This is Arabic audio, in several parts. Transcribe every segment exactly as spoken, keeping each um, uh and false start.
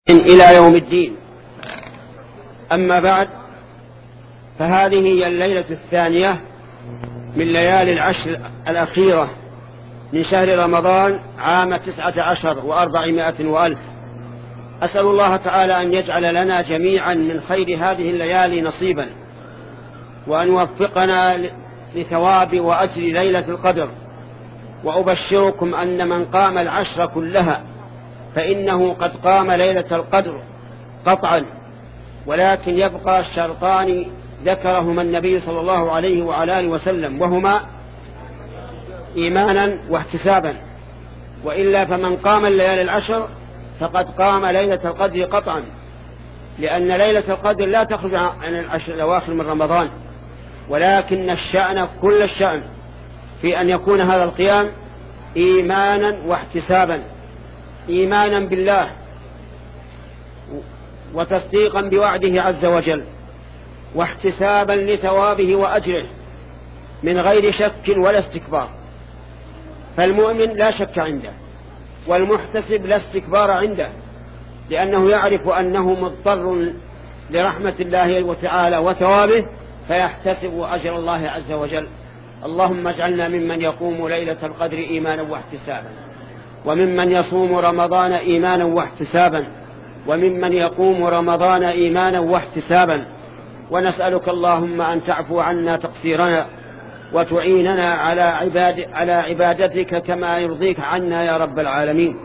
إلى يوم الدين. أما بعد، فهذه هي الليلة الثانية من ليالي العشر الأخيرة من شهر رمضان عام تسعة عشر وأربعمائة وألف. أسأل الله تعالى أن يجعل لنا جميعا من خير هذه الليالي نصيبا، وأن يوفقنا لثواب وأجر ليلة القدر. وأبشركم أن من قام العشر كلها فإنه قد قام ليلة القدر قطعا، ولكن يبقى الشرطان ذكرهما النبي صلى الله عليه وعلى آله وسلم، وهما إيمانا واحتسابا. وإلا فمن قام الليالي العشر فقد قام ليلة القدر قطعا، لأن ليلة القدر لا تخرج عن العشر الأواخر من رمضان، ولكن الشأن كل الشأن في أن يكون هذا القيام إيمانا واحتسابا، إيمانا بالله وتصديقا بوعده عز وجل، واحتسابا لثوابه وأجره من غير شك ولا استكبار. فالمؤمن لا شك عنده، والمحتسب لا استكبار عنده، لأنه يعرف أنه مضطر لرحمة الله وتعالى وثوابه، فيحتسب أجر الله عز وجل. اللهم اجعلنا ممن يقوم ليلة القدر إيمانا واحتسابا، وممن يصوم رمضان إيمانا واحتسابا، وممن يقوم رمضان إيمانا واحتسابا. ونسألك اللهم أن تعفو عنا تقصيرنا، وتعيننا على, عباد على عبادتك كما يرضيك عنا يا رب العالمين.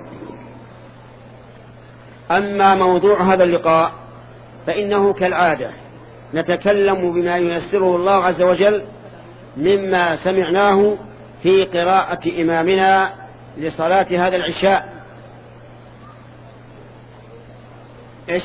أما موضوع هذا اللقاء فإنه كالعادة نتكلم بما ييسره الله عز وجل مما سمعناه في قراءة إمامنا لصلاة هذا العشاء. إيش؟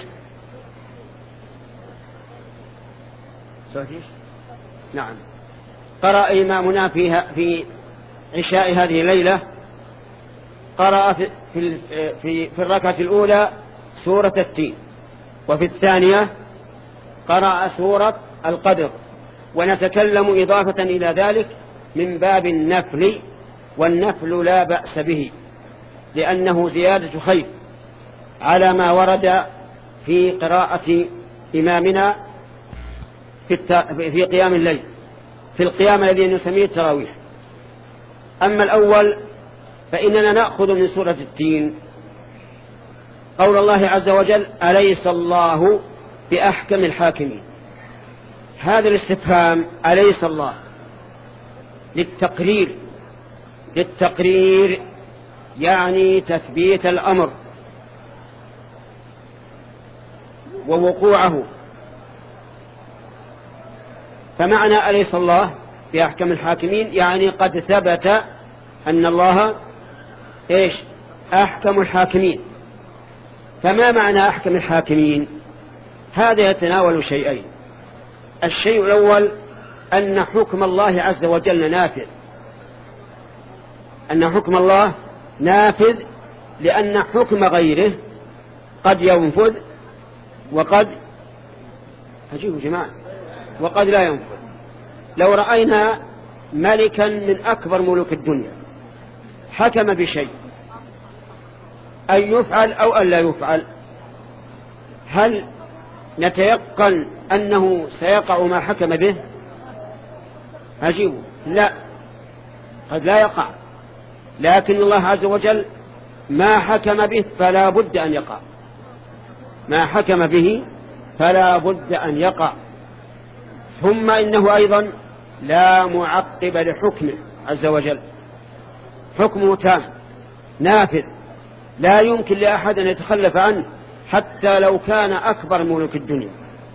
نعم، قرأ إمامنا فيها في عشاء هذه الليلة، قرأ في, في, في, في الركعة الأولى سورة التين، وفي الثانية قرأ سورة القدر. ونتكلم إضافة إلى ذلك من باب النفل، والنفل لا بأس به، لأنه زيادة خير على ما ورد في قراءة إمامنا في, في قيام الليل، في القيام الذي نسميه التراويح. أما الأول فإننا نأخذ من سورة التين قول الله عز وجل: أليس الله بأحكم الحاكمين. هذا الاستفهام أليس الله للتقرير، للتقرير يعني تثبيت الأمر ووقوعه. فمعنى أليس الله بأحكم الحاكمين يعني قد ثبت أن الله إيش؟ أحكم الحاكمين. فما معنى أحكم الحاكمين؟ هذا يتناول شيئين. الشيء الأول أن حكم الله عز وجل نافذ، أن حكم الله نافذ، لأن حكم غيره قد ينفذ وقد أجيب جماعة وقد لا ينفذ. لو رأينا ملكا من أكبر ملوك الدنيا حكم بشيء أن يفعل أو أن لا يفعل، هل نتيقن أنه سيقع ما حكم به؟ أجيبه لا، قد لا يقع، لكن الله عز وجل ما حكم به فلا بد أن يقع، ما حكم به فلا بد أن يقع. ثم إنه أيضا لا معقب لحكمه عز وجل، حكمه تام نافذ، لا يمكن لأحد أن يتخلف عنه حتى لو كان أكبر ملوك الدنيا.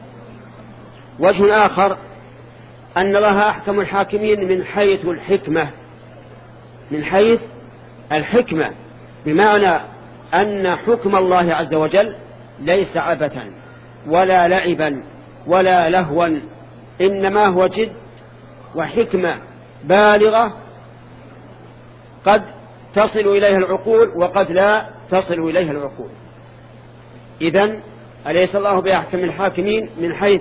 وجه آخر أن الله أحكم الحاكمين من حيث الحكمة، من حيث الحكمة، بمعنى أن حكم الله عز وجل ليس عبثا ولا لعبا ولا لهوا، إنما هو جد وحكمة بالغة قد تصل إليها العقول وقد لا تصل إليها العقول. إذن أليس الله بأحكم الحاكمين من حيث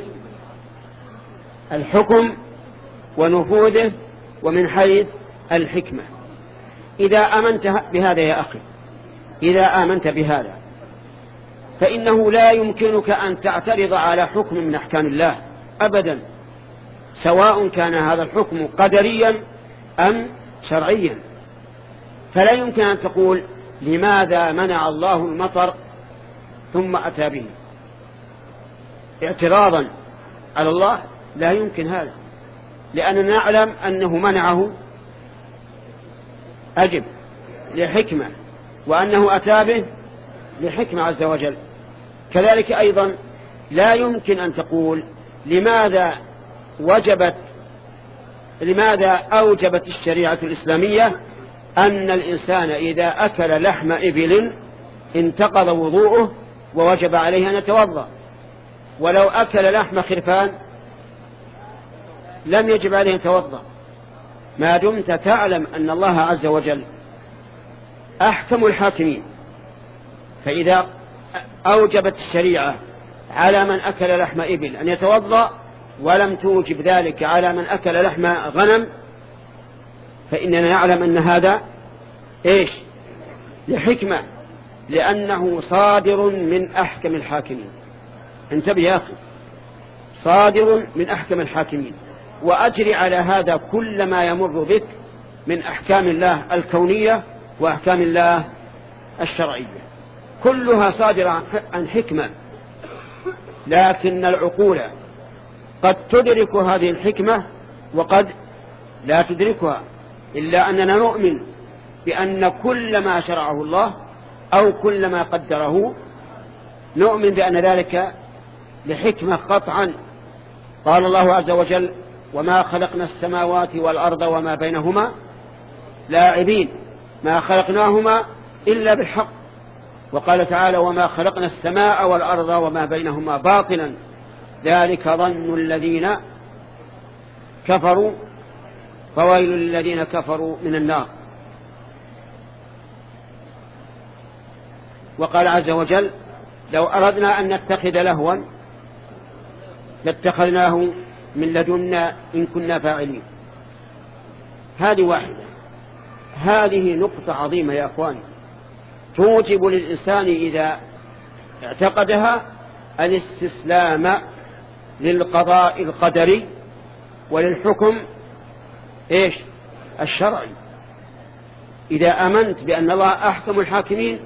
الحكم ونفوذه ومن حيث الحكمة. إذا آمنت بهذا يا أخي، إذا آمنت بهذا فإنه لا يمكنك أن تعترض على حكم من أحكام الله أبدا، سواء كان هذا الحكم قدريا أم شرعيا. فلا يمكن أن تقول لماذا منع الله المطر ثم أتى به اعتراضا على الله، لا يمكن هذا، لأننا نعلم أنه منعه أجب لحكمة، وأنه أتى به لحكمة عز وجل. كذلك أيضا لا يمكن أن تقول لماذا وجبت لماذا أوجبت الشريعة الإسلامية أن الإنسان إذا أكل لحم إبل انتقض وضوءه ووجب عليه أن يتوضأ، ولو أكل لحم خرفان لم يجب عليه أن يتوضأ، ما دمت تعلم أن الله عز وجل أحكم الحاكمين. فإذا أوجبت الشريعة على من أكل لحم إبل أن يتوضأ ولم توجب ذلك على من أكل لحم غنم، فإننا نعلم أن هذا إيش؟ لحكمة، لأنه صادر من أحكم الحاكمين. انتبه يا أخي، صادر من أحكم الحاكمين، وأجري على هذا كل ما يمر بك من أحكام الله الكونية وأحكام الله الشرعية، كلها صادرة عن حكمة. لكن العقول قد تدرك هذه الحكمة وقد لا تدركها، إلا أننا نؤمن بأن كل ما شرعه الله أو كل ما قدره نؤمن بأن ذلك لحكمة قطعا. قال الله عز وجل: وما خلقنا السماوات والأرض وما بينهما لاعبين، ما خلقناهما إلا بالحق. وقال تعالى: وما خلقنا السماء والأرض وما بينهما باطلا، ذلك ظن الذين كفروا فويل للذين كفروا من النار. وقال عز وجل: لو أردنا أن نتخذ لهوا لاتخذناه من لدنا إن كنا فاعلين. هذه واحدة، هذه نقطة عظيمة يا أخواني، توجب للإنسان إذا اعتقدها الاستسلام للقضاء القدري وللحكم إيش؟ الشرعي. إذا آمنت بأن الله أحكم الحاكمين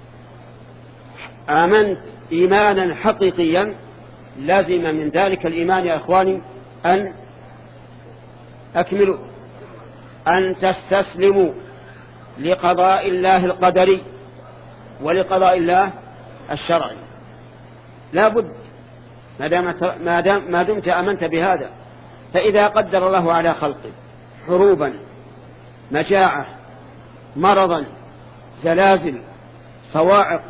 آمنت إيمانا حقيقيا، لازم من ذلك الإيمان يا أخواني أن أكملوا أن تستسلموا لقضاء الله القدري ولقضاء الله الشرعي. لا بد ما دمت آمنت بهذا. فإذا قدر الله على خلقه حروبا، مجاعة، مرضا، زلازل، صواعق،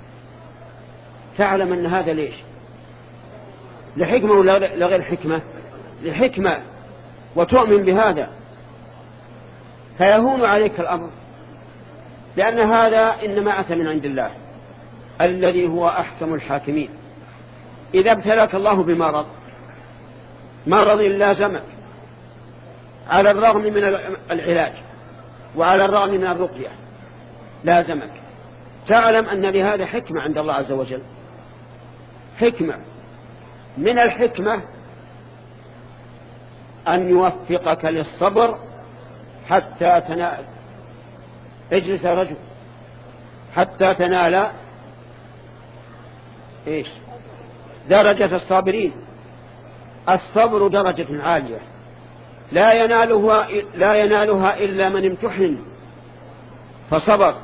تعلم أن هذا ليش؟ لحكمة ولا لغير حكمة؟ لحكمة، وتؤمن بهذا، فيهون عليك الأمر، لأن هذا إنما أتى من عند الله الذي هو أحكم الحاكمين. إذا ابتلاك الله بمرض، مرض لازمك على الرغم من العلاج وعلى الرغم من الرقية لازمك، تعلم أن لهذا حكمة عند الله عز وجل. حكمة من الحكمة أن يوفقك للصبر حتى تنال، اجلس يا رجل، حتى تنال إيش؟ درجة الصابرين. الصبر درجة عالية لا ينالها, لا ينالها إلا من امتحن فصبر.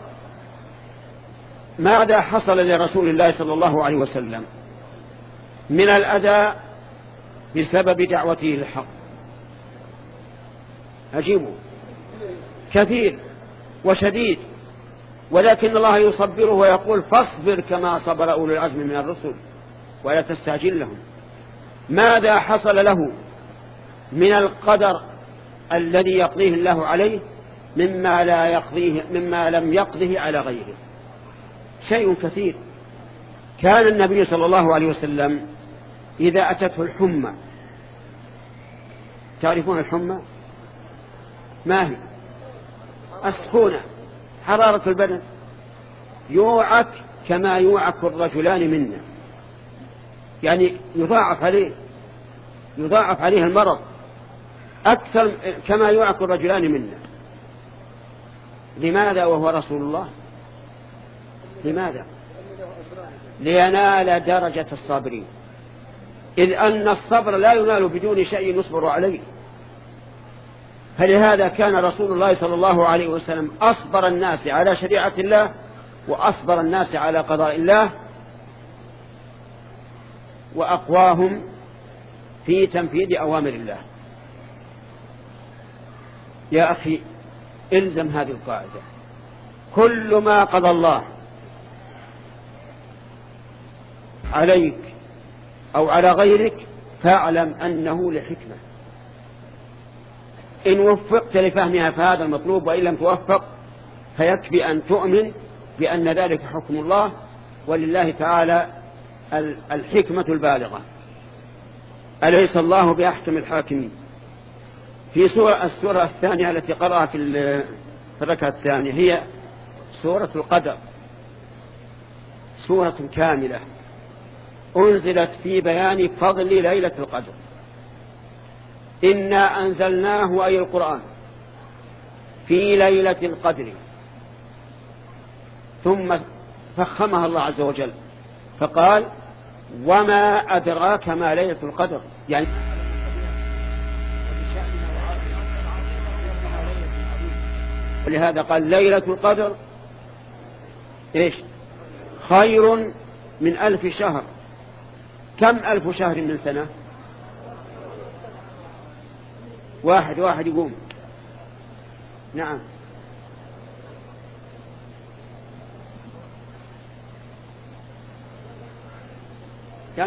ماذا حصل لرسول الله صلى الله عليه وسلم من الأذى بسبب دعوته للحق؟ عجيب، كثير وشديد، ولكن الله يصبره ويقول: فاصبر كما صبر أولو العزم من الرسل ولا تستعجل لهم. ماذا حصل له من القدر الذي يقضيه الله عليه مما لا يقضيه مما لم يقضه على غيره؟ شيء كثير. كان النبي صلى الله عليه وسلم إذا أتته الحمى، تعرفون الحمى ما هي؟ السخونة، حرارة البدن، يوعك كما يوعك الرجلان منا، يعني يضاعف عليه يضاعف عليه المرض أكثر كما يوعك الرجلان منا. لماذا وهو رسول الله؟ لماذا؟ لينال درجة الصابرين، إذ أن الصبر لا ينال بدون شيء يصبر عليه. فلهذا كان رسول الله صلى الله عليه وسلم أصبر الناس على شريعة الله وأصبر الناس على قضاء الله، وأقواهم في تنفيذ أوامر الله. يا أخي إلزم هذه القاعدة: كل ما قضى الله عليك أو على غيرك فاعلم أنه لحكمة، إن وفقت لفهمها فهذا المطلوب، وإن لم توفق فيكفي أن تؤمن بأن ذلك حكم الله، ولله تعالى الحكمة البالغة. أليس الله بأحكم الحاكمين؟ في سورة السورة الثانية التي قرأها في الركعة الثانية هي سورة القدر، سورة كاملة أنزلت في بيان فضل ليلة القدر. إنا أنزلناه أي القرآن في ليلة القدر، ثم فخمها الله عز وجل فقال: وما أدراك ما ليلة القدر، يعني ولهذا قال ليلة القدر إيش؟ خير من ألف شهر. كم ألف شهر من سنة؟ واحد واحد يقوم. نعم، كم؟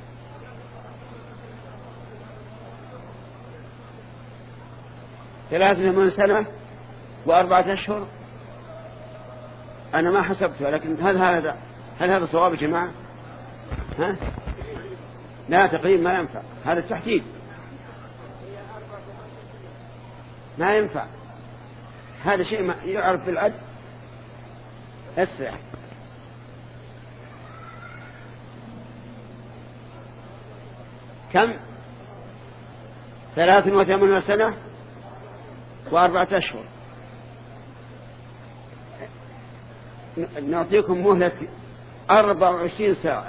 ثلاثة من سنة وأربعة أشهر. أنا ما حسبته، لكن هل هذا هل هذا صواب يا جماعة؟ ها؟ لا، تقريبا ما ينفع، هذا التحديد ما ينفع، هذا شيء ما يعرف بالعد. أسرع. كم؟ ثلاث وثمانون سنة وأربعة أشهر. نعطيكم مهلة أربع وعشرين ساعة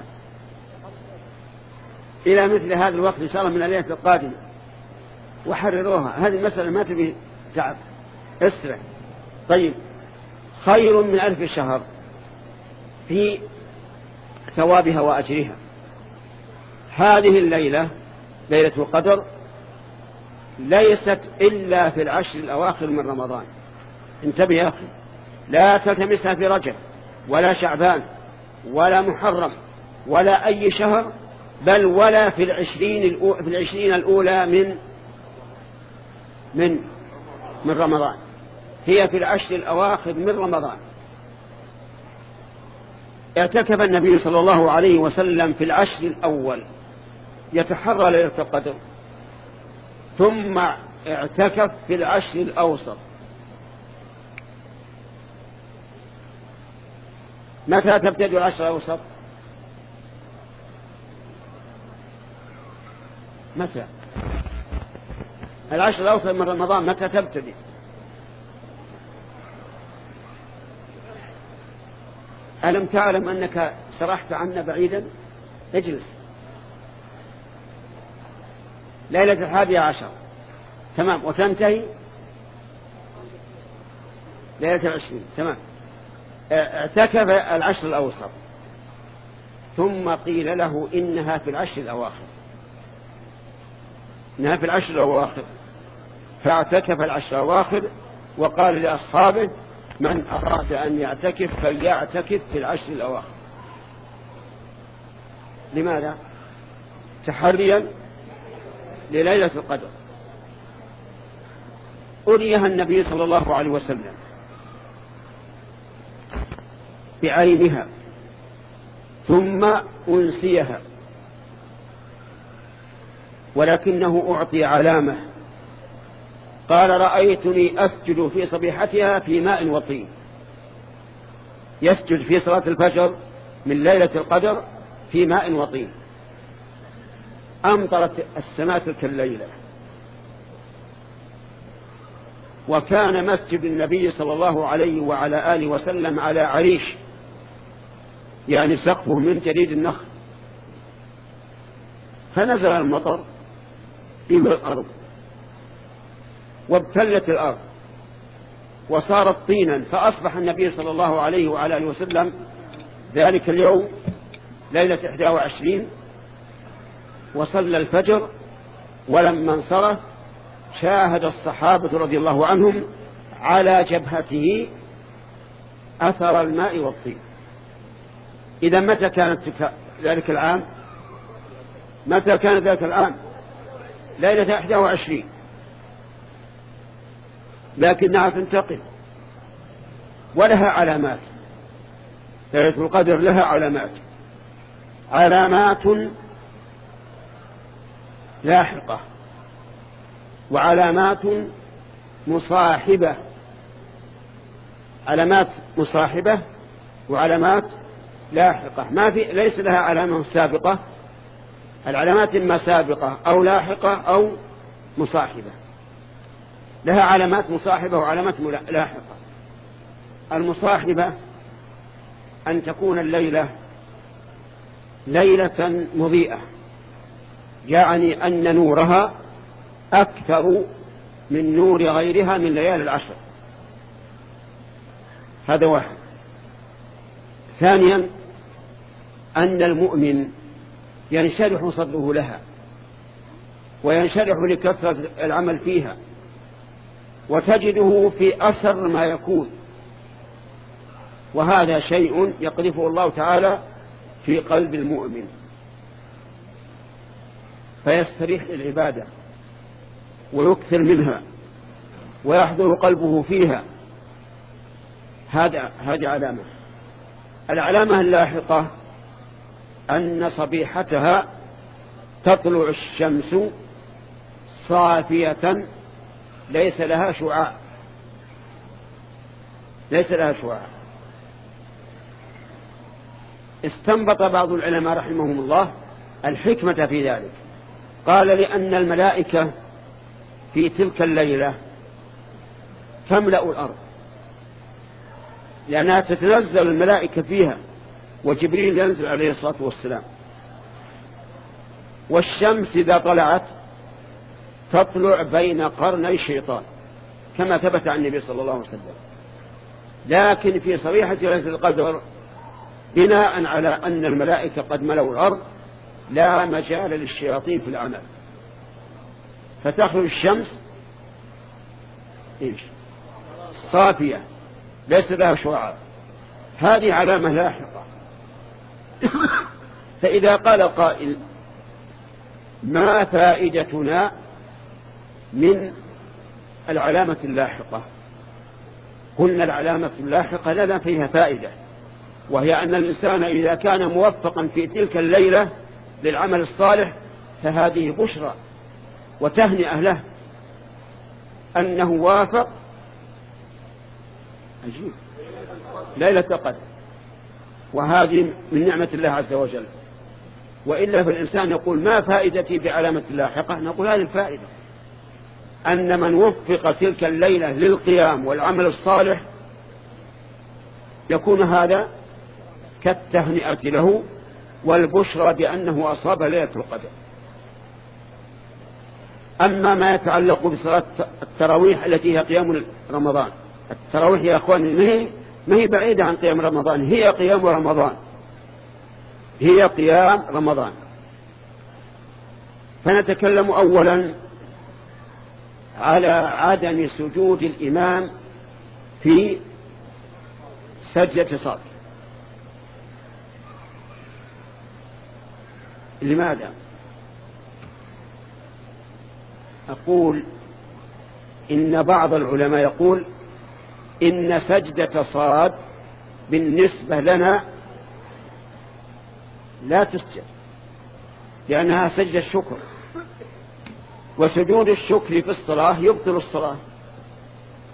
إلى مثل هذا الوقت إن شاء الله من الليلة القادمة، وحرروها. هذه المسألة ما تبي تعب، اسرع. طيب، خير من ألف شهر في ثوابها وأجرها. هذه الليلة ليلة القدر ليست إلا في العشر الأواخر من رمضان. انتبه يا أخي، لا تلتمسها في رجب ولا شعبان ولا محرم ولا أي شهر، بل ولا في العشرين في العشرين الأولى من من من رمضان. هي في العشر الأواخر من رمضان. اعتكف النبي صلى الله عليه وسلم في العشر الأول يتحرى ليلة القدر، ثم اعتكف في العشر الأوسط. متى تبتدئ العشر الأوسط؟ متى العشر الأوسط من رمضان؟ متى تبتدئ؟ ألم تعلم أنك سرحت عنا بعيدا؟ اجلس. ليلة الحادية عشر، تمام، وتنتهي ليلة العشرين، تمام. اعتكف العشر الأوسط، ثم قيل له إنها في العشر الأواخر، إنها في العشر الأواخر، فاعتكف العشر الأواخر، وقال لأصحابه: من أراد أن يعتكف فليعتكف في العشر الأواخر. لماذا؟ تحريا لليلة القدر. أريها النبي صلى الله عليه وسلم بعينها، ثم أنسيها، ولكنه أعطي علامة. قال: رأيتني أسجد في صبيحتها في ماء وطين. يسجد في صلاة الفجر من ليلة القدر في ماء وطين. أمطرت السماء تلك الليلة، وكان مسجد النبي صلى الله عليه وعلى آله وسلم على عريش، يعني سقفه من جريد النخل، فنزل المطر إلى الأرض وابتلت الأرض وصارت طينا، فأصبح النبي صلى الله عليه وعلى آله وسلم ذلك اليوم ليلة إحدى وعشرين وصلى الفجر، ولما انصرف شاهد الصحابة رضي الله عنهم على جبهته أثر الماء والطين. إذا متى كانت ذلك العام؟ متى كان ذلك العام؟ ليلة إحدى وعشرين، لكنها تنتقل ولها علامات. ليلة القدر لها علامات، علامات لاحقة وعلامات مصاحبة، علامات مصاحبة وعلامات لاحقة، ما في ليس لها علامة سابقة. العلامات إما سابقة أو لاحقة أو مصاحبة، لها علامات مصاحبة وعلامات لاحقة. المصاحبة أن تكون الليلة ليلة مضيئة، يعني أن نورها أكثر من نور غيرها من ليالي العشر، هذا واحد. ثانيا أن المؤمن ينشرح صدره لها وينشرح لكثرة العمل فيها، وتجده في أسر ما يكون، وهذا شيء يقذفه الله تعالى في قلب المؤمن فيستريح للعبادة ويكثر منها ويحضر قلبه فيها. هذا هذه علامة. العلامة اللاحقة أن صبيحتها تطلع الشمس صافية ليس لها شعاع، ليس لها شعاع. استنبط بعض العلماء رحمهم الله الحكمة في ذلك، قال لأن الملائكة في تلك الليلة تملأ الأرض، لأنها تتنزل الملائكة فيها وجبريل ينزل عليه الصلاة والسلام. والشمس إذا طلعت تطلع بين قرني الشيطان كما ثبت عن النبي صلى الله عليه وسلم. لكن في صبيحة ليلة القدر بناء على أن الملائكة قد ملأوا الأرض لا مجال للشياطين في العمل، فتخرج الشمس إيش؟ صافية ليس لها شعاع. هذه علامة لاحقة. فإذا قال قائل ما فائدتنا من العلامة اللاحقة؟ قلنا العلامة اللاحقة لنا فيها فائدة، وهي أن الإنسان إذا كان موفقا في تلك الليلة للعمل الصالح فهذه بشرى وتهنئة له أنه وافق عجيب ليلة القدر، وهذه من نعمة الله عز وجل. وإلا فالإنسان يقول ما فائدتي بعلامة اللاحقة؟ نقول هذه الفائدة أن من وفق تلك الليلة للقيام والعمل الصالح يكون هذا كالتهنئة له والبشرى بأنه أصاب ليلة القدر. أما ما يتعلق بصلاة التراويح التي هي قيام رمضان، التراويح يا أخواني ما هي بعيدة عن قيام رمضان، هي قيام رمضان، هي قيام رمضان. فنتكلم أولا على عدم سجود الإمام في سجدة صلاة. لماذا؟ أقول إن بعض العلماء يقول إن سجدة صاد بالنسبة لنا لا تسجد، لأنها سجدة الشكر، وسجود الشكر في الصلاة يبطل الصلاة.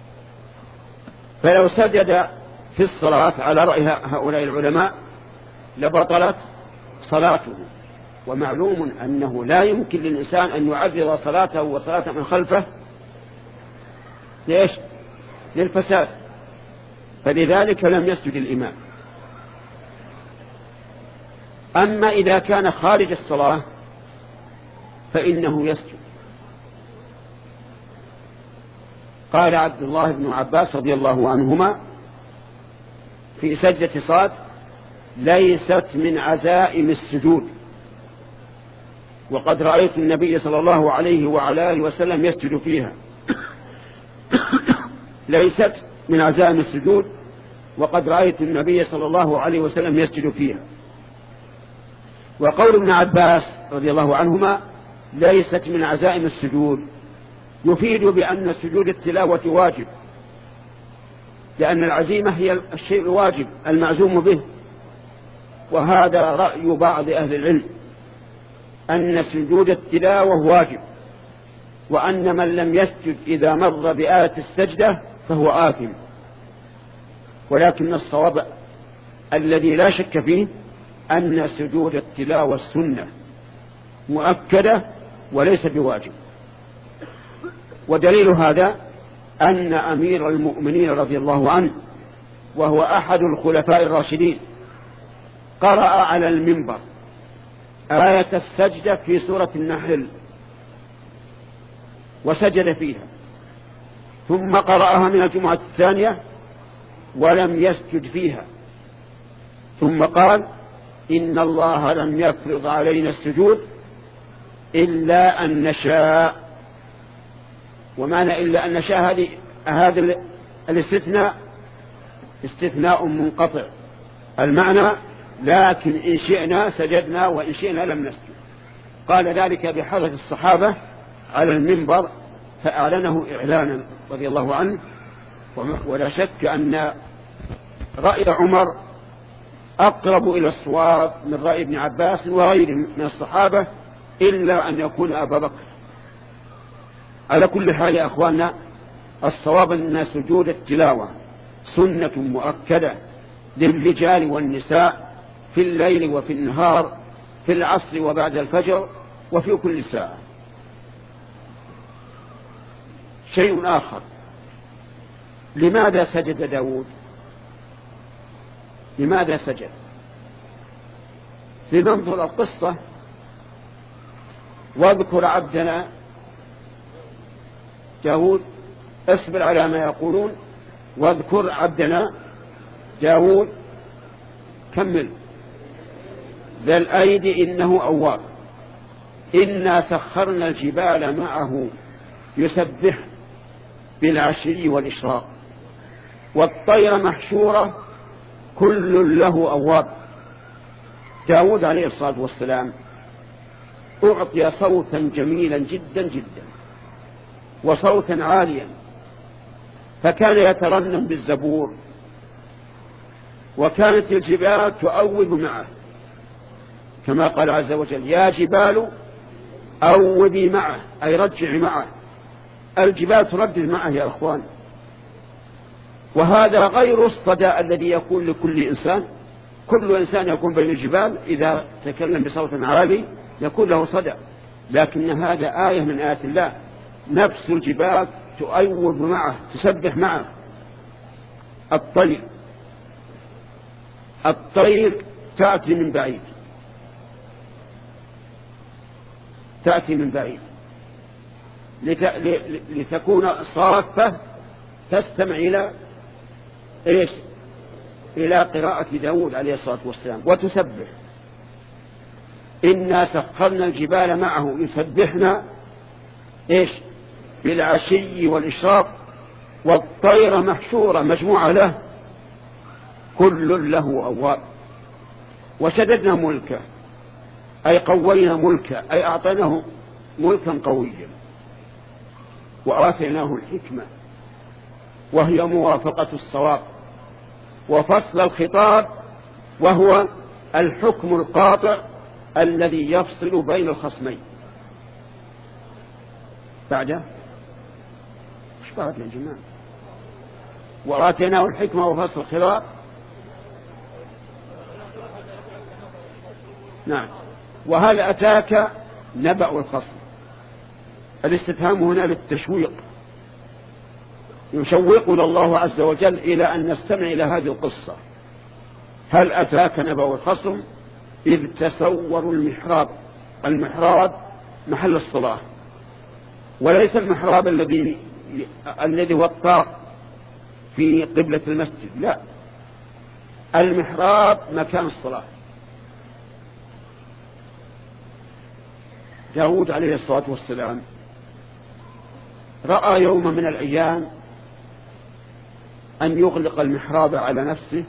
فلو سجد في الصلاة على رأي هؤلاء العلماء لبطلت صلاته. ومعلوم أنه لا يمكن للإنسان أن يعرض صلاته وصلاة من خلفه ليش؟ للفساد، فلذلك لم يسجد الإمام. أما إذا كان خارج الصلاة فإنه يسجد. قال عبد الله بن عباس رضي الله عنهما في سجدة صاد: ليست من عزائم السجود، وقد رأيت النبي صلى الله عليه وعلى آله وسلم يسجد فيها. ليست من عزائم السجود وقد رأيت النبي صلى الله عليه وسلم يسجد فيها. وقول ابن عباس رضي الله عنهما ليست من عزائم السجود يفيد بأن سجود التلاوة واجب، لأن العزيمة هي الشيء الواجب المعزوم به. وهذا رأي بعض أهل العلم أن سجود التلاوة واجب، وأن من لم يسجد إذا مر بآية السجدة فهو آثم. ولكن الصواب الذي لا شك فيه أن سجود التلاوة السنة مؤكدة وليس بواجب. ودليل هذا أن أمير المؤمنين رضي الله عنه وهو أحد الخلفاء الراشدين قرأ على المنبر آية السجدة في سورة النحل وسجد فيها، ثم قرأها من الجمعة الثانية ولم يسجد فيها، ثم قال: إن الله لم يفرض علينا السجود إلا أن نشاء. ومعنى إلا أن نشاء هذه هذا الاستثناء استثناء منقطع، المعنى لكن إن شئنا سجدنا وإن شئنا لم نسجد. قال ذلك بحضرة الصحابة على المنبر فأعلنه إعلانا رضي الله عنه. ولا شك أن رأي عمر أقرب إلى الصواب من رأي ابن عباس وغيره من الصحابة، إلا أن يكون أبا بكر. على كل حال يا أخواننا، الصواب أن سجود التلاوة سنة مؤكدة للرجال والنساء في الليل وفي النهار، في العصر وبعد الفجر، وفي كل ساعة. شيء آخر: لماذا سجد داود؟ لماذا سجد؟ لننظر القصة: واذكر عبدنا داود، اصبر على ما يقولون، واذكر عبدنا داود، كمل، ذا الأيد إنه أواب، إنا سخرنا الجبال معه يسبح بالعشي والإشراق، والطير محشورة كل له أواب. داود عليه الصلاة والسلام أعطي صوتا جميلا جدا جدا وصوتا عاليا، فكان يترنم بالزبور، وكانت الجبال تؤوب معه، كما قال عز وجل: يا جبال أوبي معه، أي رجعي معه. الجبال تردد معه يا أخوان. وهذا غير الصدى الذي يكون لكل إنسان. كل إنسان يكون بين الجبال إذا تكلم بصوت عالي يكون له صدى، لكن هذا آية من آيات الله، نفس الجبال تؤوب معه، تسبح معه. الطير الطير تأتي من بعيد، تأتي من بعيد لتكون صافة تستمع إلى إيش؟ إلى قراءة داود عليه الصلاة والسلام وتسبح. إنا سخرنا الجبال معه يسبحنا إيش؟ بالعشي والإشراق، والطير محشورة مجموعة له كل له أواب. وشددنا ملكه، أي قوينا ملكه، أي أعطيناه ملكا قويا، وآتيناه الحكمة وهي موافقة الصواب، وفصل الخطاب وهو الحكم القاطع الذي يفصل بين الخصمين. بعده ايش بعد يا جماعة؟ وآتيناه الحكمة وفصل الخطاب نعم. وهل أتاك نبأ الخصم؟ الاستفهام هنا للتشويق، يشوقنا الله عز وجل إلى أن نستمع إلى هذه القصة. هل أتاك نبأ الخصم إذ تسوروا المحراب. المحراب محل الصلاة، وليس المحراب الذي الذي هو الطاق في قبلة المسجد، لا، المحراب مكان الصلاة. داود عليه الصلاة والسلام رأى يوم من الأيام أن يغلق المحراب على نفسه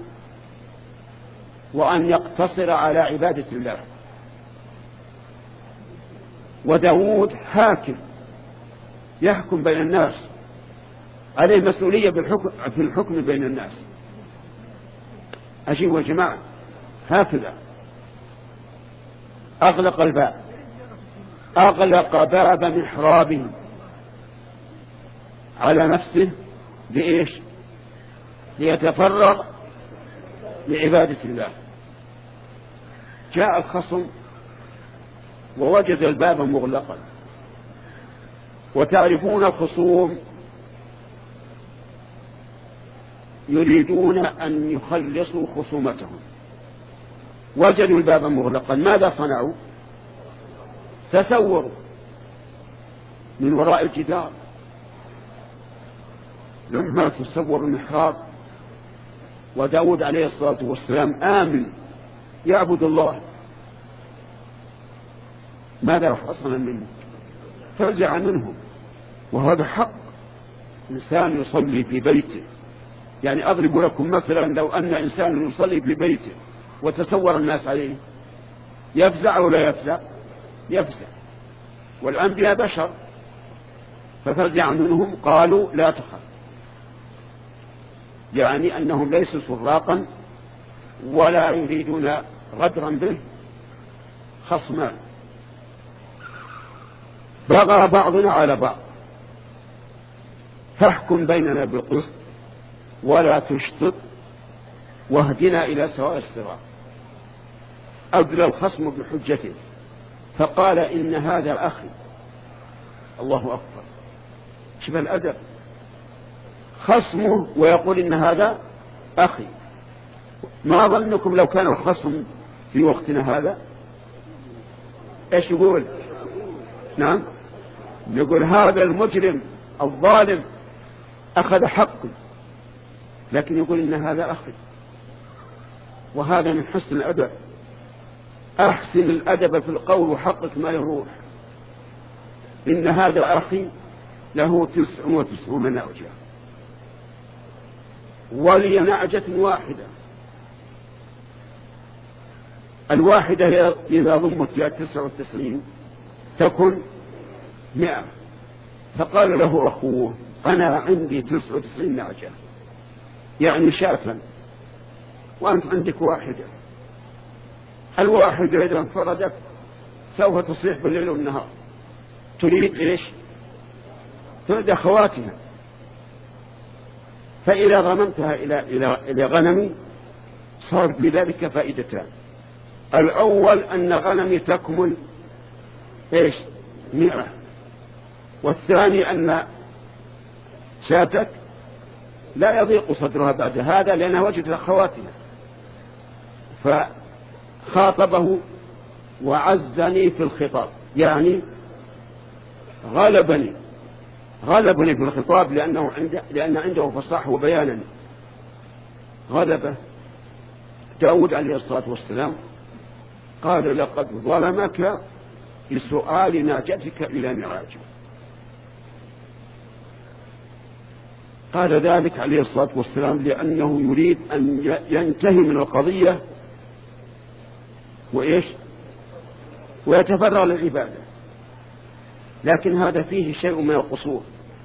وأن يقتصر على عبادة الله. وداود حاكم يحكم بين الناس، عليه مسؤولية بالحكم في الحكم بين الناس. أجيبوا يا جماعة، هكذا أغلق الباب، أغلق باب محرابه على نفسه بإيش؟ ليتفرغ لعبادة الله. جاء الخصم ووجد الباب مغلقا، وتعرفون الخصوم يريدون أن يخلصوا خصومتهم. وجدوا الباب مغلقا، ماذا صنعوا؟ تسوروا من وراء الجدار، لما تصور المحراب. وداود عليه الصلاة والسلام آمن يعبد الله، ماذا حصل منه؟ فزع منهم، وهذا حق. إنسان يصلي في بيته، يعني أضرب لكم مثلا، لو أن إنسان يصلي في بيته وتصور الناس عليه، يفزع ولا يفزع؟ يفزع. والأنبياء بشر، ففزع منهم. قالوا لا تخف، يعني أنهم ليسوا سراقا ولا يريدون غدرا به، خصمان. بغى بعضنا على بعض، فاحكم بيننا بالقسط ولا تشطط واهدنا إلى سواء الصراط. أدلى الخصم بحجته فقال إن هذا أخي. الله أكبر، شبه الأدب، خصمه ويقول إن هذا أخي. ما ظنكم لو كان الخصم في وقتنا هذا إيش يقول؟ نعم، يقول هذا المجرم الظالم أخذ حقه، لكن يقول إن هذا أخي. وهذا من حسن الأدب. أحسن الأدب في القول وحقك ما يروح. إن هذا أخي له تسع وتسعون نعجة ولي نعجة واحدة. الواحدة إذا ضمت إلى تسع وتسعين تكن مئة. فقال له أخوه أنا عندي تسع وتسعين نعجة، يعني شاة، وأنت عندك واحدة. الواحدة إذا انفردت سوف تصيح بالليل والنهار، تريد إيش؟ تريد أخواتها. فإذا ضممتها إلى إلى إلى غنمي صارت بذلك فائدتان. الأول أن غنمي تكمل إيش؟ مئة. والثاني أن شاتك لا يضيق صدرها بعد هذا لأنها وجدت أخواتها. فخاطبه وعزني في الخطاب، يعني غلبني غلبني في الخطاب لأنه عنده لأن عنده فصاحة وبيانا. غلبه داود عليه الصلاة والسلام. قال لقد ظلمك بسؤال ناجتك إلى معراجه. قال ذلك عليه الصلاة والسلام لأنه يريد أن ينتهي من القضية وإيش ويتفرغ للعبادة. لكن هذا فيه شيء من القصور.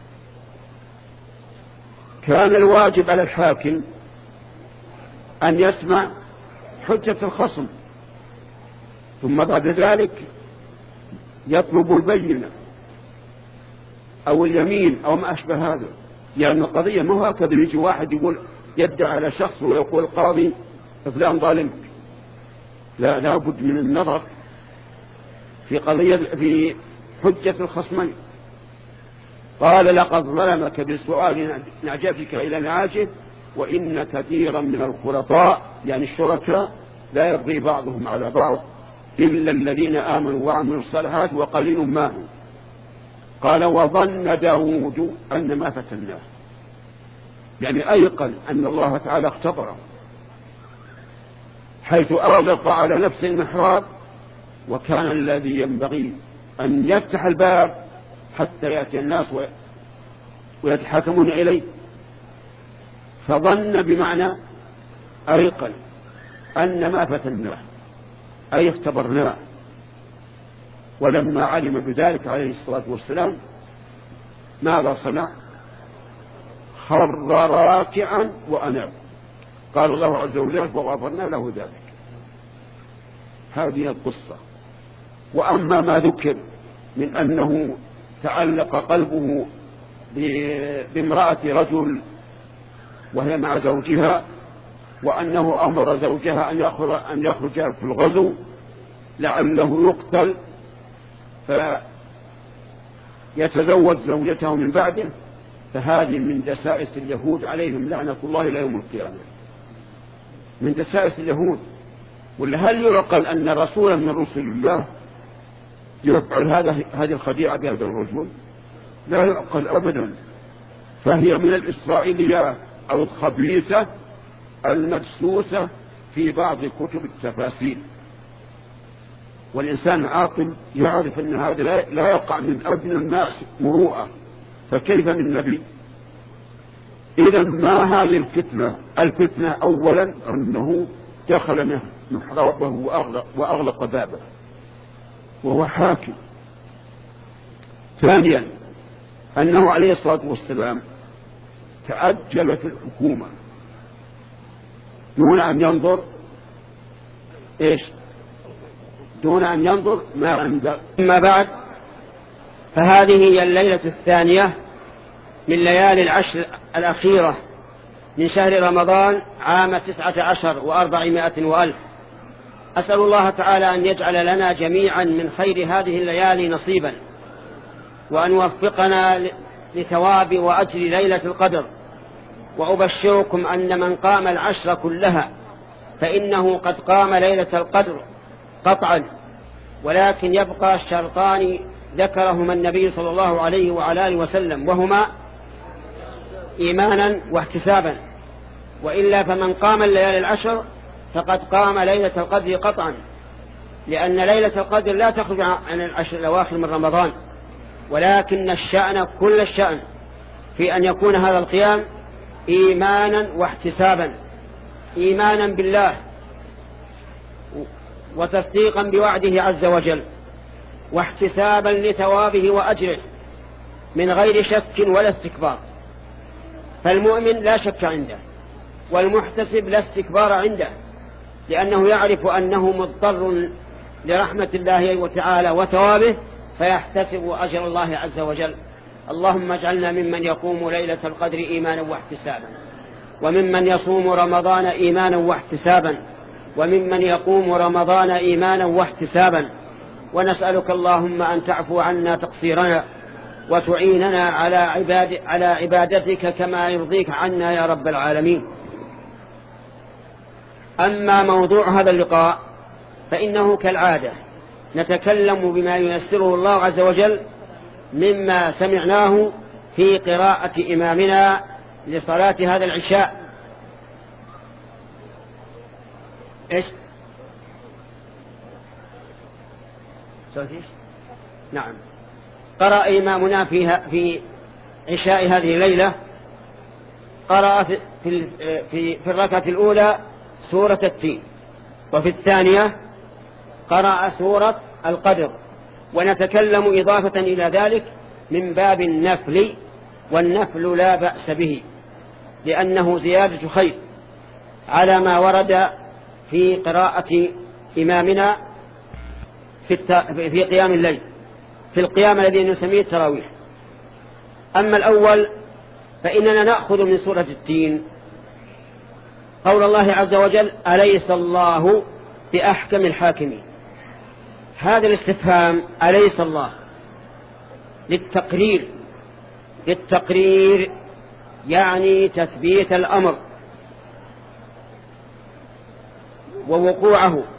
كان الواجب على الحاكم أن يسمع حجة الخصم ثم بعد ذلك يطلب البينة أو اليمين أو ما أشبه هذا. يعني القضية ما هو هكذا يجي واحد يقول يدعي على شخص ويقول القاضي فلان ظالمك، لا لابد من النظر في قضية في حجة الخصمين. قال لقد ظلمك بسؤال نعجتك إلى نعاجه وإن كثيرا من الخلطاء يعني الشركاء لا يرضي بعضهم على بعض إلا الذين آمنوا وعملوا الصالحات وقليل ما هم. قال وظن داود أن ما فتناه يعني أيقن أن الله تعالى اختبره حيث أغلق على نفسه المحراب وكان الذي ينبغي أن يفتح الباب حتى يأتي الناس ويتحاكمون إليه. فظن بمعنى أيقن أن ما فتناه أي اختبرناه. ولما علم بذلك عليه الصلاة والسلام ماذا صنع؟ خر راكعا وأناب. قال الله عز وجل وغفرنا له ذلك. هذه القصة. وأما ما ذكر من أنه تعلق قلبه بامرأة رجل وهي مع زوجها وأنه أمر زوجها أن يخرج, أن يخرج في الغزو لعله يقتل فيتزوج زوجته من بعده، فهذه من دسائس اليهود عليهم لعنة الله إلى يوم القيامة. من دسائس اليهود. ولا هل يعقل أن رسولا من رسل الله يفعل هذا هذه الخديعة بهذا الرجل؟ لا يعقل أبدا. فهي من الإسرائيليات أو الخبيثة المدسوسة في بعض كتب التفاسير. والإنسان عاقل يعرف أن هذا لا يقع من أدنى الناس مروءة، فكيف من نبي؟ إذا ما هذه الفتنة؟ الفتنة أولا أنه دخل محرابه وأغلق, وأغلق بابه وهو حاكم. ثانيا أنه عليه الصلاة والسلام تعجل في الحكومة دون أن ينظر إيش؟ دون أن ينظر ما عنده. أما بعد، فهذه هي الليلة الثانية من ليالي العشر الأخيرة من شهر رمضان عام تسعة عشر وأربعمائة وألف. أسأل الله تعالى أن يجعل لنا جميعا من خير هذه الليالي نصيبا، وأن يوفقنا لثواب وأجر ليلة القدر. وأبشركم أن من قام العشر كلها فإنه قد قام ليلة القدر قطعا، ولكن يبقى الشرطان ذكرهما النبي صلى الله عليه وعلى آله وسلم، وهما إيمانا واحتسابا. وإلا فمن قام الليالي العشر فقد قام ليلة القدر قطعا، لأن ليلة القدر لا تخرج عن العشر الأواخر من رمضان، ولكن الشأن كل الشأن في أن يكون هذا القيام إيمانا واحتسابا، إيمانا بالله وتصديقا بوعده عز وجل، واحتسابا لثوابه وأجره من غير شك ولا استكبار. فالمؤمن لا شك عنده، والمحتسب لا استكبار عنده، لأنه يعرف أنه مضطر لرحمة الله وتعالى وثوابه، فيحتسب أجر الله عز وجل. اللهم اجعلنا ممن يقوم ليلة القدر إيمانا واحتسابا، وممن يصوم رمضان إيمانا واحتسابا، وممن يقوم رمضان إيمانا واحتسابا. ونسألك اللهم أن تعفو عنا تقصيرنا، وتعيننا على, عباد على عبادتك كما يرضيك عنا يا رب العالمين. أما موضوع هذا اللقاء فإنه كالعادة نتكلم بما ييسره الله عز وجل مما سمعناه في قراءة إمامنا لصلاة هذا العشاء. إيش؟ نعم، قرأ إمامنا فيها في عشاء هذه الليلة، قرأ في, في, في, في الركعة الأولى سورة التين، وفي الثانية قرأ سورة القدر. ونتكلم إضافة إلى ذلك من باب النفل، والنفل لا بأس به لأنه زيادة خير على ما ورد في قراءة إمامنا في, الت... في قيام الليل، في القيام الذي نسميه التراويح. أما الأول فإننا نأخذ من سورة التين قول الله عز وجل: أليس الله بأحكم الحاكمين. هذا الاستفهام أليس الله للتقرير للتقرير يعني تثبيت الأمر ووقوعه.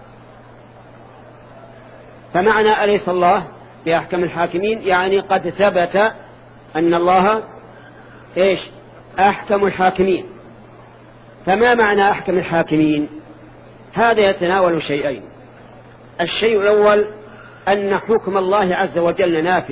فمعنى أليس الله بأحكم الحاكمين يعني قد ثبت أن الله إيش أحكم الحاكمين. فما معنى أحكم الحاكمين؟ هذا يتناول شيئين. الشيء الأول أن حكم الله عز وجل نافذ،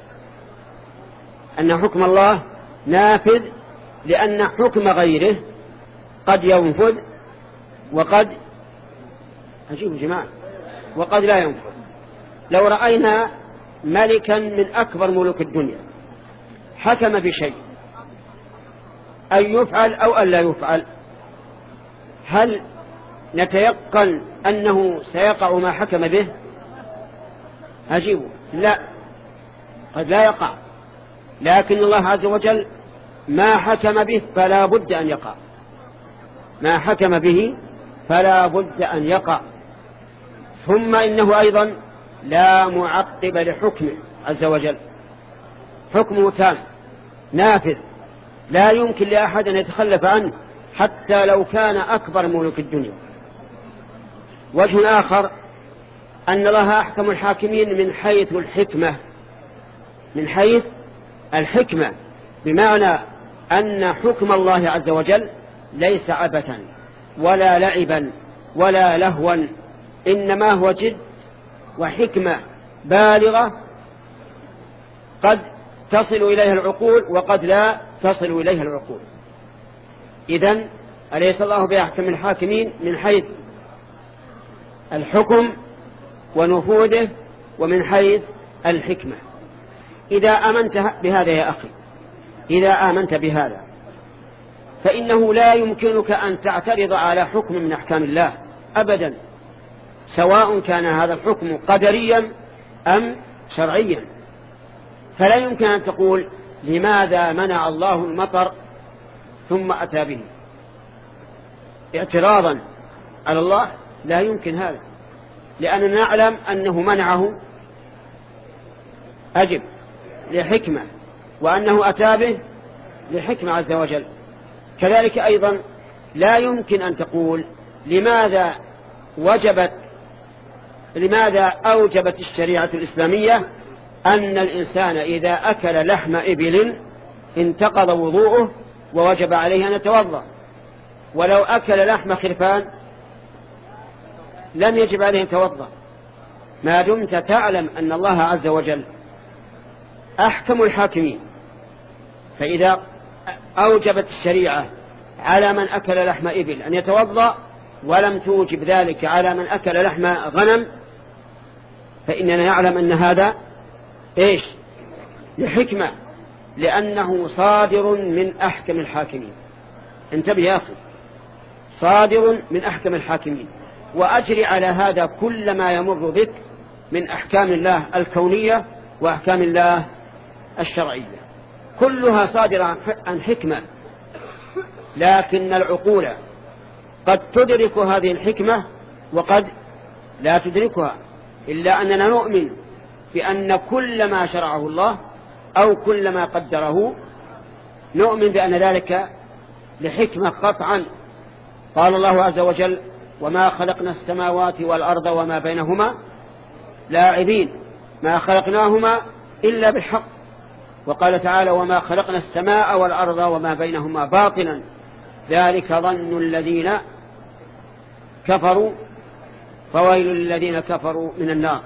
أن حكم الله نافذ لأن حكم غيره قد ينفذ وقد أجيب جماعة وقد لا ينفذ. لو رأينا ملكا من أكبر ملوك الدنيا حكم بشيء أن يفعل أو أن لا يفعل، هل نتيقن أنه سيقع ما حكم به؟ أجيبه لا، قد لا يقع، لكن الله عز وجل ما حكم به فلا بد أن يقع، ما حكم به فلا بد أن يقع. ثم إنه أيضا لا معقب لحكمه عز وجل، حكمه تام نافذ لا يمكن لأحد أن يتخلف عنه حتى لو كان أكبر ملوك الدنيا. وجه آخر أن الله أحكم الحاكمين من حيث الحكمة، من حيث الحكمة، بمعنى أن حكم الله عز وجل ليس عبثا ولا لعبا ولا لهوا، إنما هو جد وحكمة بالغة قد تصل إليها العقول وقد لا تصل إليها العقول. إذن أليس الله بأحكم الحاكمين من حيث الحكم ونفوذه ومن حيث الحكمة. إذا آمنت بهذا يا أخي، إذا آمنت بهذا فإنه لا يمكنك أن تعترض على حكم من أحكام الله أبدا، سواء كان هذا الحكم قدريا أم شرعيا. فلا يمكن أن تقول لماذا منع الله المطر ثم أتى به اعتراضا على الله، لا يمكن هذا، لأننا نعلم أنه منعه أجب لحكمة وأنه أتى به لحكمة عز وجل. كذلك أيضا لا يمكن أن تقول لماذا وجبت لماذا أوجبت الشريعة الإسلامية أن الإنسان إذا أكل لحم إبل انتقض وضوءه ووجب عليه أن يتوضأ، ولو أكل لحم خرفان لم يجب عليه أن يتوضأ، ما دمت تعلم أن الله عز وجل أحكم الحاكمين. فإذا أوجبت الشريعة على من أكل لحم إبل أن يتوضأ ولم توجب ذلك على من أكل لحم غنم، فإننا نعلم أن هذا إيش لحكمة، لأنه صادر من أحكم الحاكمين. انتبه يا أخي، صادر من أحكم الحاكمين. وأجري على هذا كل ما يمر بك من أحكام الله الكونية وأحكام الله الشرعية، كلها صادرة عن حكمة، لكن العقول قد تدرك هذه الحكمة وقد لا تدركها، إلا أننا نؤمن بأن كل ما شرعه الله أو كل ما قدره نؤمن بأن ذلك لحكمة قطعا. قال الله عز وجل: وما خلقنا السماوات والأرض وما بينهما لاعبين، ما خلقناهما إلا بالحق. وقال تعالى: وما خلقنا السماء والأرض وما بينهما باطلا، ذلك ظن الذين كفروا فويل للذين كفروا من النار.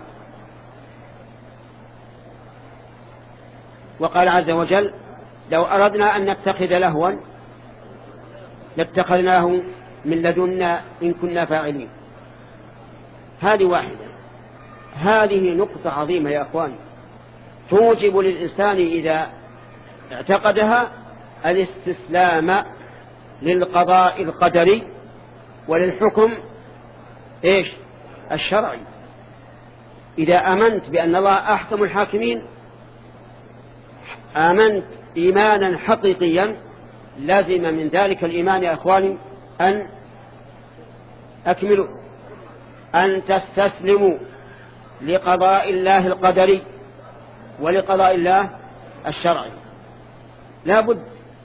وقال عز وجل: لو أردنا أن نتخذ لهوا لاتخذناه من لدنا إن كنا فاعلين. هذه واحدة، هذه نقطة عظيمة يا أخواني، توجب للإنسان إذا اعتقدها الاستسلام للقضاء القدري وللحكم إيش الشرعي. إذا آمنت بأن الله أحكم الحاكمين آمنت إيمانا حقيقيا، لازم من ذلك الإيمان يا أخواني أن أكملوا أن تستسلموا لقضاء الله القدري ولقضاء الله الشرعي. لا بد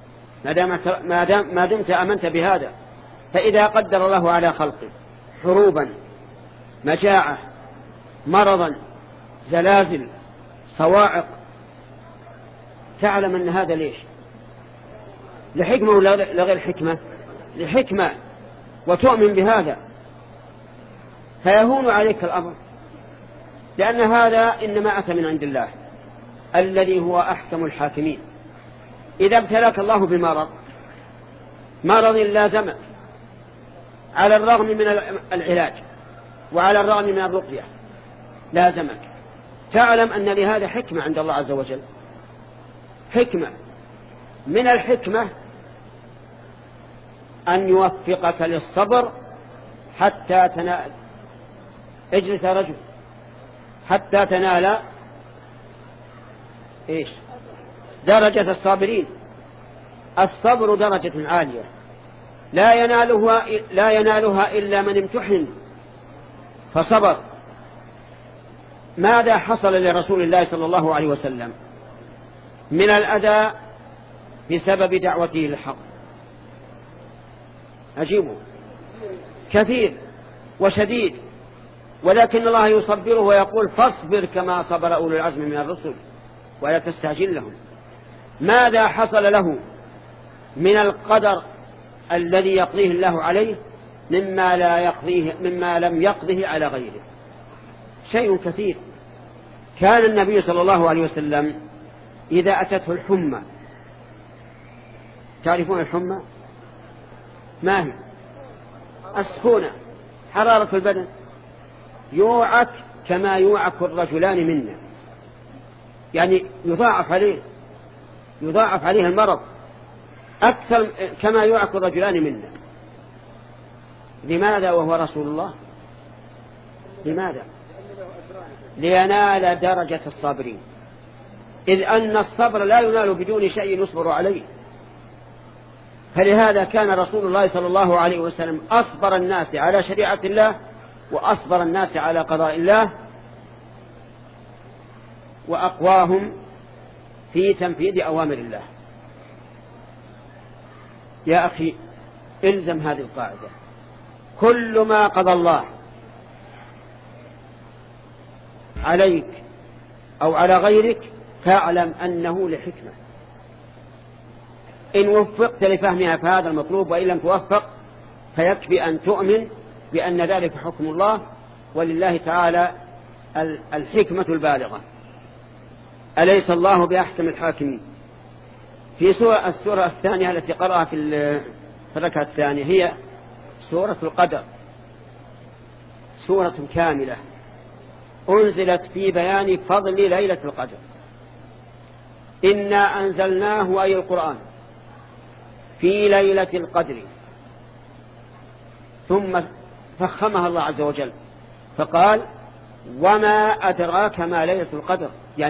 ما دمت آمنت بهذا. فإذا قدر الله على خلقه حروبا، مجاعة، مرضا، زلازل، صواعق، تعلم أن هذا ليش؟ لحكمة ولا لغير حكمة؟ لحكمة، وتؤمن بهذا فيهون عليك الأمر، لأن هذا إنما أتى من عند الله الذي هو أحكم الحاكمين. إذا ابتلاك الله بمرض، مرض لازمك على الرغم من العلاج وعلى الرغم من الرقية، لازمك، تعلم أن لهذا حكمة عند الله عز وجل. حكمة من الحكمة أن يوفقك للصبر حتى تنال، اجلس يا رجل، حتى تنال إيش؟ درجة الصابرين. الصبر درجة عالية لا ينالها, لا ينالها إلا من امتحن فصبر. ماذا حصل لرسول الله صلى الله عليه وسلم من الأذى بسبب دعوته للحق؟ أجيبه كثير وشديد، ولكن الله يصبره ويقول فاصبر كما صبر أولو العزم من الرسل ولا تستعجل لهم. ماذا حصل له من القدر الذي يقضيه الله عليه مما لا يقضيه مما لم يقضه على غيره؟ شيء كثير. كان النبي صلى الله عليه وسلم إذا أتته الحمى، تعرفون الحمى ما هي؟ السخونة، حرارة البدن، يوعك كما يوعك الرجلان منا، يعني يضاعف عليه يضاعف عليه المرض أكثر كما يوعك الرجلان منا. لماذا وهو رسول الله؟ لماذا؟ لينال درجة الصابرين، إذ أن الصبر لا ينال بدون شيء يصبر عليه. فلهذا كان رسول الله صلى الله عليه وسلم أصبر الناس على شريعة الله وأصبر الناس على قضاء الله، وأقواهم في تنفيذ أوامر الله. يا أخي إلزم هذه القاعدة: كل ما قضى الله عليك أو على غيرك فاعلم أنه لحكمة. إن وفقت لفهمها فهذا المطلوب، وإن لم توفق فيكفي أن تؤمن بأن ذلك حكم الله، ولله تعالى الحكمة البالغة. أليس الله بأحكم الحاكمين؟ في سورة السورة الثانية التي قرأها في الركعة الثانية هي سورة القدر، سورة كاملة أنزلت في بيان فضل ليلة القدر. إنا أنزلناه أي القرآن في ليلة القدر، ثم فخمها الله عز وجل فقال: وما أدراك ما ليلة القدر، يعني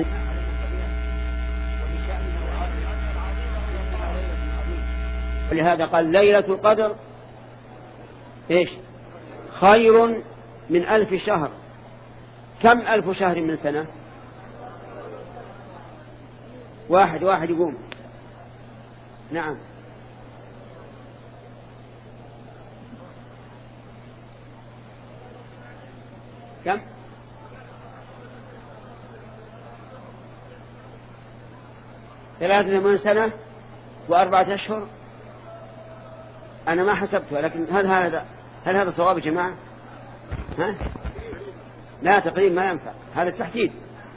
ولهذا قال ليلة القدر إيش؟ خير من ألف شهر. كم ألف شهر من سنة؟ واحد واحد يقوم. نعم، كم؟ ثلاثة من سنة وأربعة أشهر. أنا ما حسبتها، لكن هل هذا هل هذا صواب يا جماعة؟ ها؟ لا، تقريب ما ينفع، هذا التحديد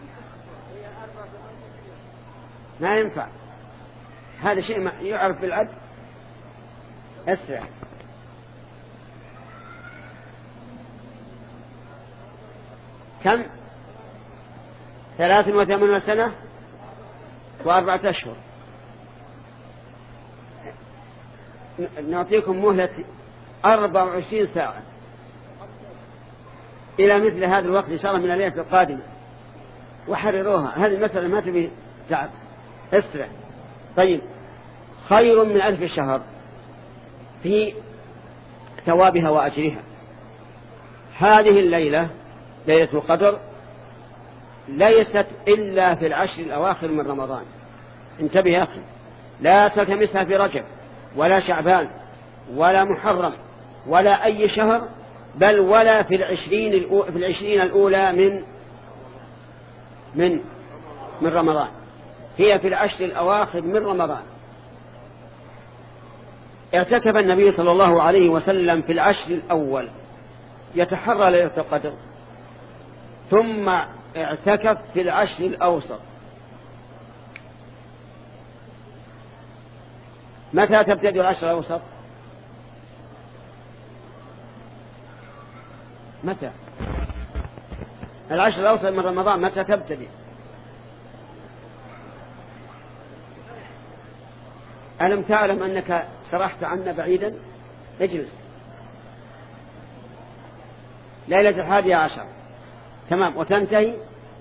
ما ينفع، هذا شيء يعرف بالعد. أسرع. كم؟ ثلاث وثمانون سنة وأربعة أشهر. نعطيكم مهلة أربع وعشرين ساعة إلى مثل هذا الوقت إن شاء الله من الليلة القادمة، وحرروها. هذه المسألة ما تبي تعب، اسرع. طيب، خير من ألف شهر في ثوابها وأجرها. هذه الليلة ليلة القدر ليست إلا في العشر الأواخر من رمضان. انتبه يا أخي، لا تلتمسها في رجب ولا شعبان ولا محرم ولا أي شهر، بل ولا في العشرين, الأو... في العشرين الأولى من من من رمضان، هي في العشر الأواخر من رمضان. اعتكف النبي صلى الله عليه وسلم في العشر الأول يتحرى ليلة القدر، ثم اعتكف في العشر الأوسط. متى تبتدئ العشر الأوسط؟ متى العشر الأوسط من رمضان متى تبتدئ؟ ألم تعلم أنك سرحت عنا بعيدا؟ اجلس. ليلة الحادية عشر تمام، وتنتهي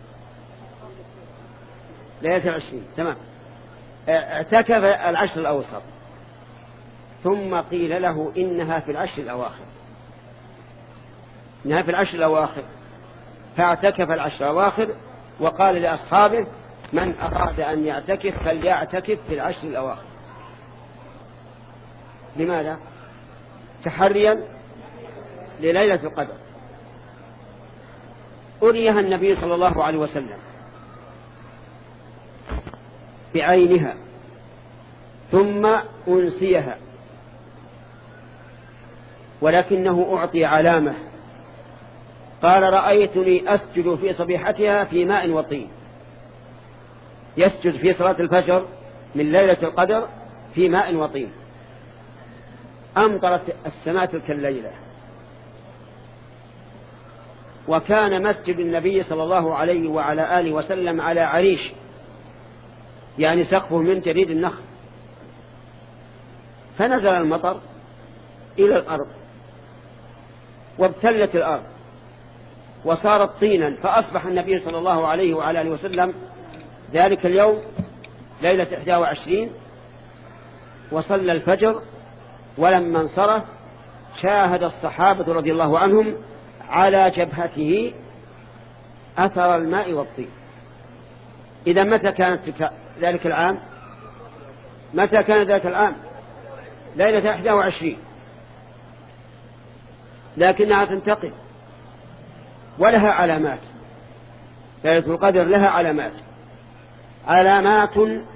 ليلة العشرين تمام. اعتكف العشر الأوسط، ثم قيل له إنها في العشر الأواخر، إنها في العشر الأواخر، فاعتكف العشر الأواخر، وقال لأصحابه من أراد أن يعتكف فليعتكف في العشر الأواخر. لماذا؟ تحريا لليلة القدر. أريها النبي صلى الله عليه وسلم بعينها ثم أنسيها، ولكنه أعطي علامة، قال رأيتني أسجد في صبيحتها في ماء وطين. يسجد في صلاة الفجر من ليلة القدر في ماء وطين. أمطرت السماء تلك الليلة، وكان مسجد النبي صلى الله عليه وعلى آله وسلم على عريش، يعني سقفه من جريد النخل، فنزل المطر إلى الأرض وابتلت الأرض وصارت طينا، فأصبح النبي صلى الله عليه وعلى آله وسلم ذلك اليوم ليلة إحدى وعشرين وصلى الفجر، ولما انصرف شاهد الصحابة رضي الله عنهم على جبهته أثر الماء والطين. إذا متى كانت ذلك العام؟ متى كان ذلك العام؟ ليلة إحدى وعشرين، لكنها تنتقل ولها علامات. ليلة القدر لها علامات، علامات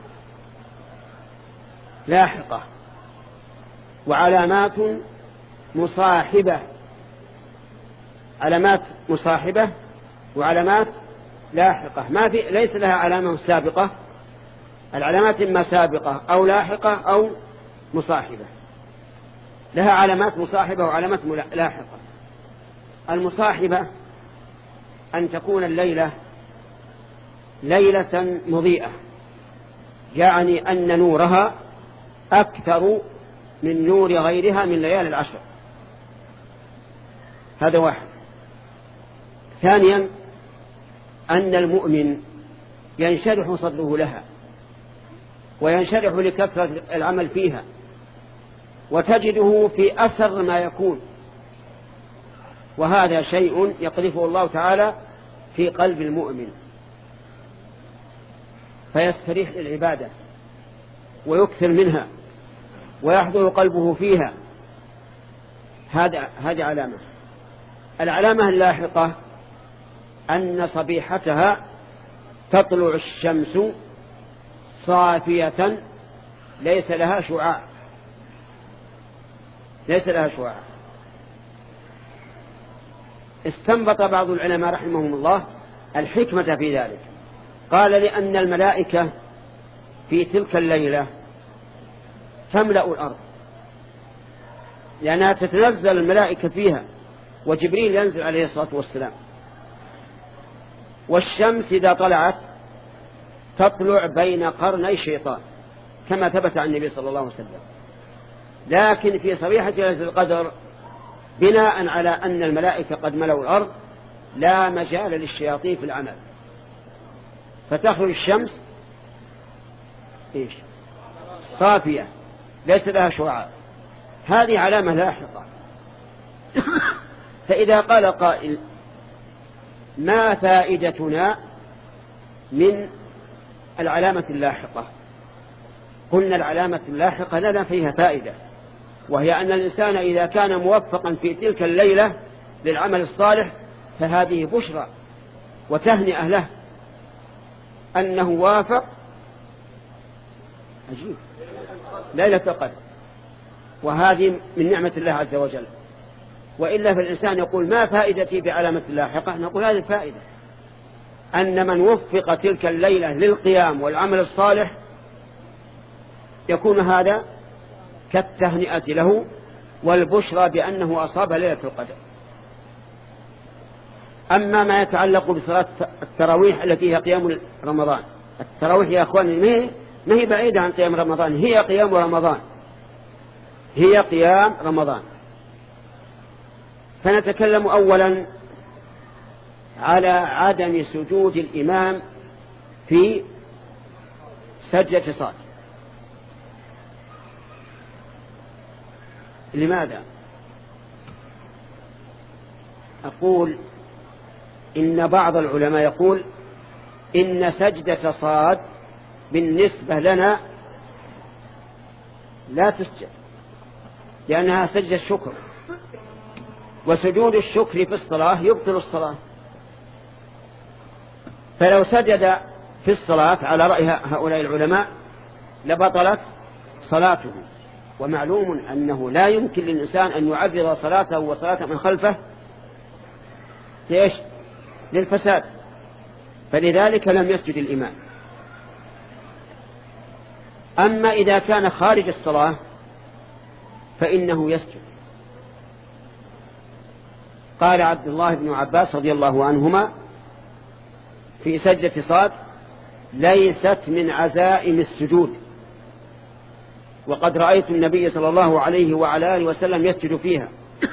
لاحقة وعلامات مصاحبة، علامات مصاحبة وعلامات لاحقة، ما في ليس لها علامة سابقة. العلامات إما سابقة أو لاحقة أو مصاحبة، لها علامات مصاحبة وعلامات لاحقة. المصاحبة أن تكون الليلة ليلة مضيئة، يعني أن نورها أكثر من نور غيرها من ليالي العشر. هذا واحد. ثانيا أن المؤمن ينشرح صدره لها وينشرح لكثرة العمل فيها، وتجده في أسر ما يكون، وهذا شيء يقذفه الله تعالى في قلب المؤمن فيستريح للعبادة ويكثر منها ويحضر قلبه فيها. هذا هذه علامة. العلامة اللاحقة أن صبيحتها تطلع الشمس صافية ليس لها شعاع، ليس لها شعاع. استنبط بعض العلماء رحمهم الله الحكمة في ذلك، قال لأن الملائكة في تلك الليلة تملأ الأرض، لأنها تتنزل الملائكة فيها وجبريل ينزل عليه الصلاة والسلام. والشمس إذا طلعت تطلع بين قرني الشيطان كما ثبت عن النبي صلى الله عليه وسلم. لكن في صبيحة ليلة القدر بناء على أن الملائكة قد ملأوا الأرض لا مجال للشياطين في العمل، فتخرج الشمس إيش؟ صافية ليس لها شعاع. هذه علامة لاحقة. فإذا قال قائل ما فائدتنا من العلامة اللاحقة؟ قلنا العلامة اللاحقة لنا فيها فائدة، وهي أن الإنسان إذا كان موفقا في تلك الليلة للعمل الصالح فهذه بشرى وتهنئة له أنه وافق عجيب ليلة القدر، وهذه من نعمة الله عز وجل. وإلا فالإنسان يقول ما فائدتي بعلامة اللاحقة؟ نقول هذه الفائدة أن من وفق تلك الليلة للقيام والعمل الصالح يكون هذا كالتهنئة له والبشرى بأنه أصاب ليلة القدر. أما ما يتعلق بصلاة التراويح التي هي قيام رمضان، التراويح يا أخواني ما هي بعيدة عن قيام رمضان، هي قيام رمضان، هي قيام رمضان. فنتكلم أولا على عدم سجود الإمام في سجدة صاد. لماذا؟ أقول إن بعض العلماء يقول إن سجدة صاد بالنسبة لنا لا تسجد لأنها سجدة شكر، وسجود الشكر في الصلاة يبطل الصلاة، فلو سجد في الصلاة على رأي هؤلاء العلماء لبطلت صلاته. ومعلوم أنه لا يمكن للإنسان أن يعرض صلاته وصلاة من خلفه ليش؟ للفساد، فلذلك لم يسجد الإمام. أما إذا كان خارج الصلاة فإنه يسجد. قال عبد الله بن عباس رضي الله عنهما في سجدة صاد ليست من عزائم السجود، وقد رأيت النبي صلى الله عليه وعلى آله وسلم يسجد فيها.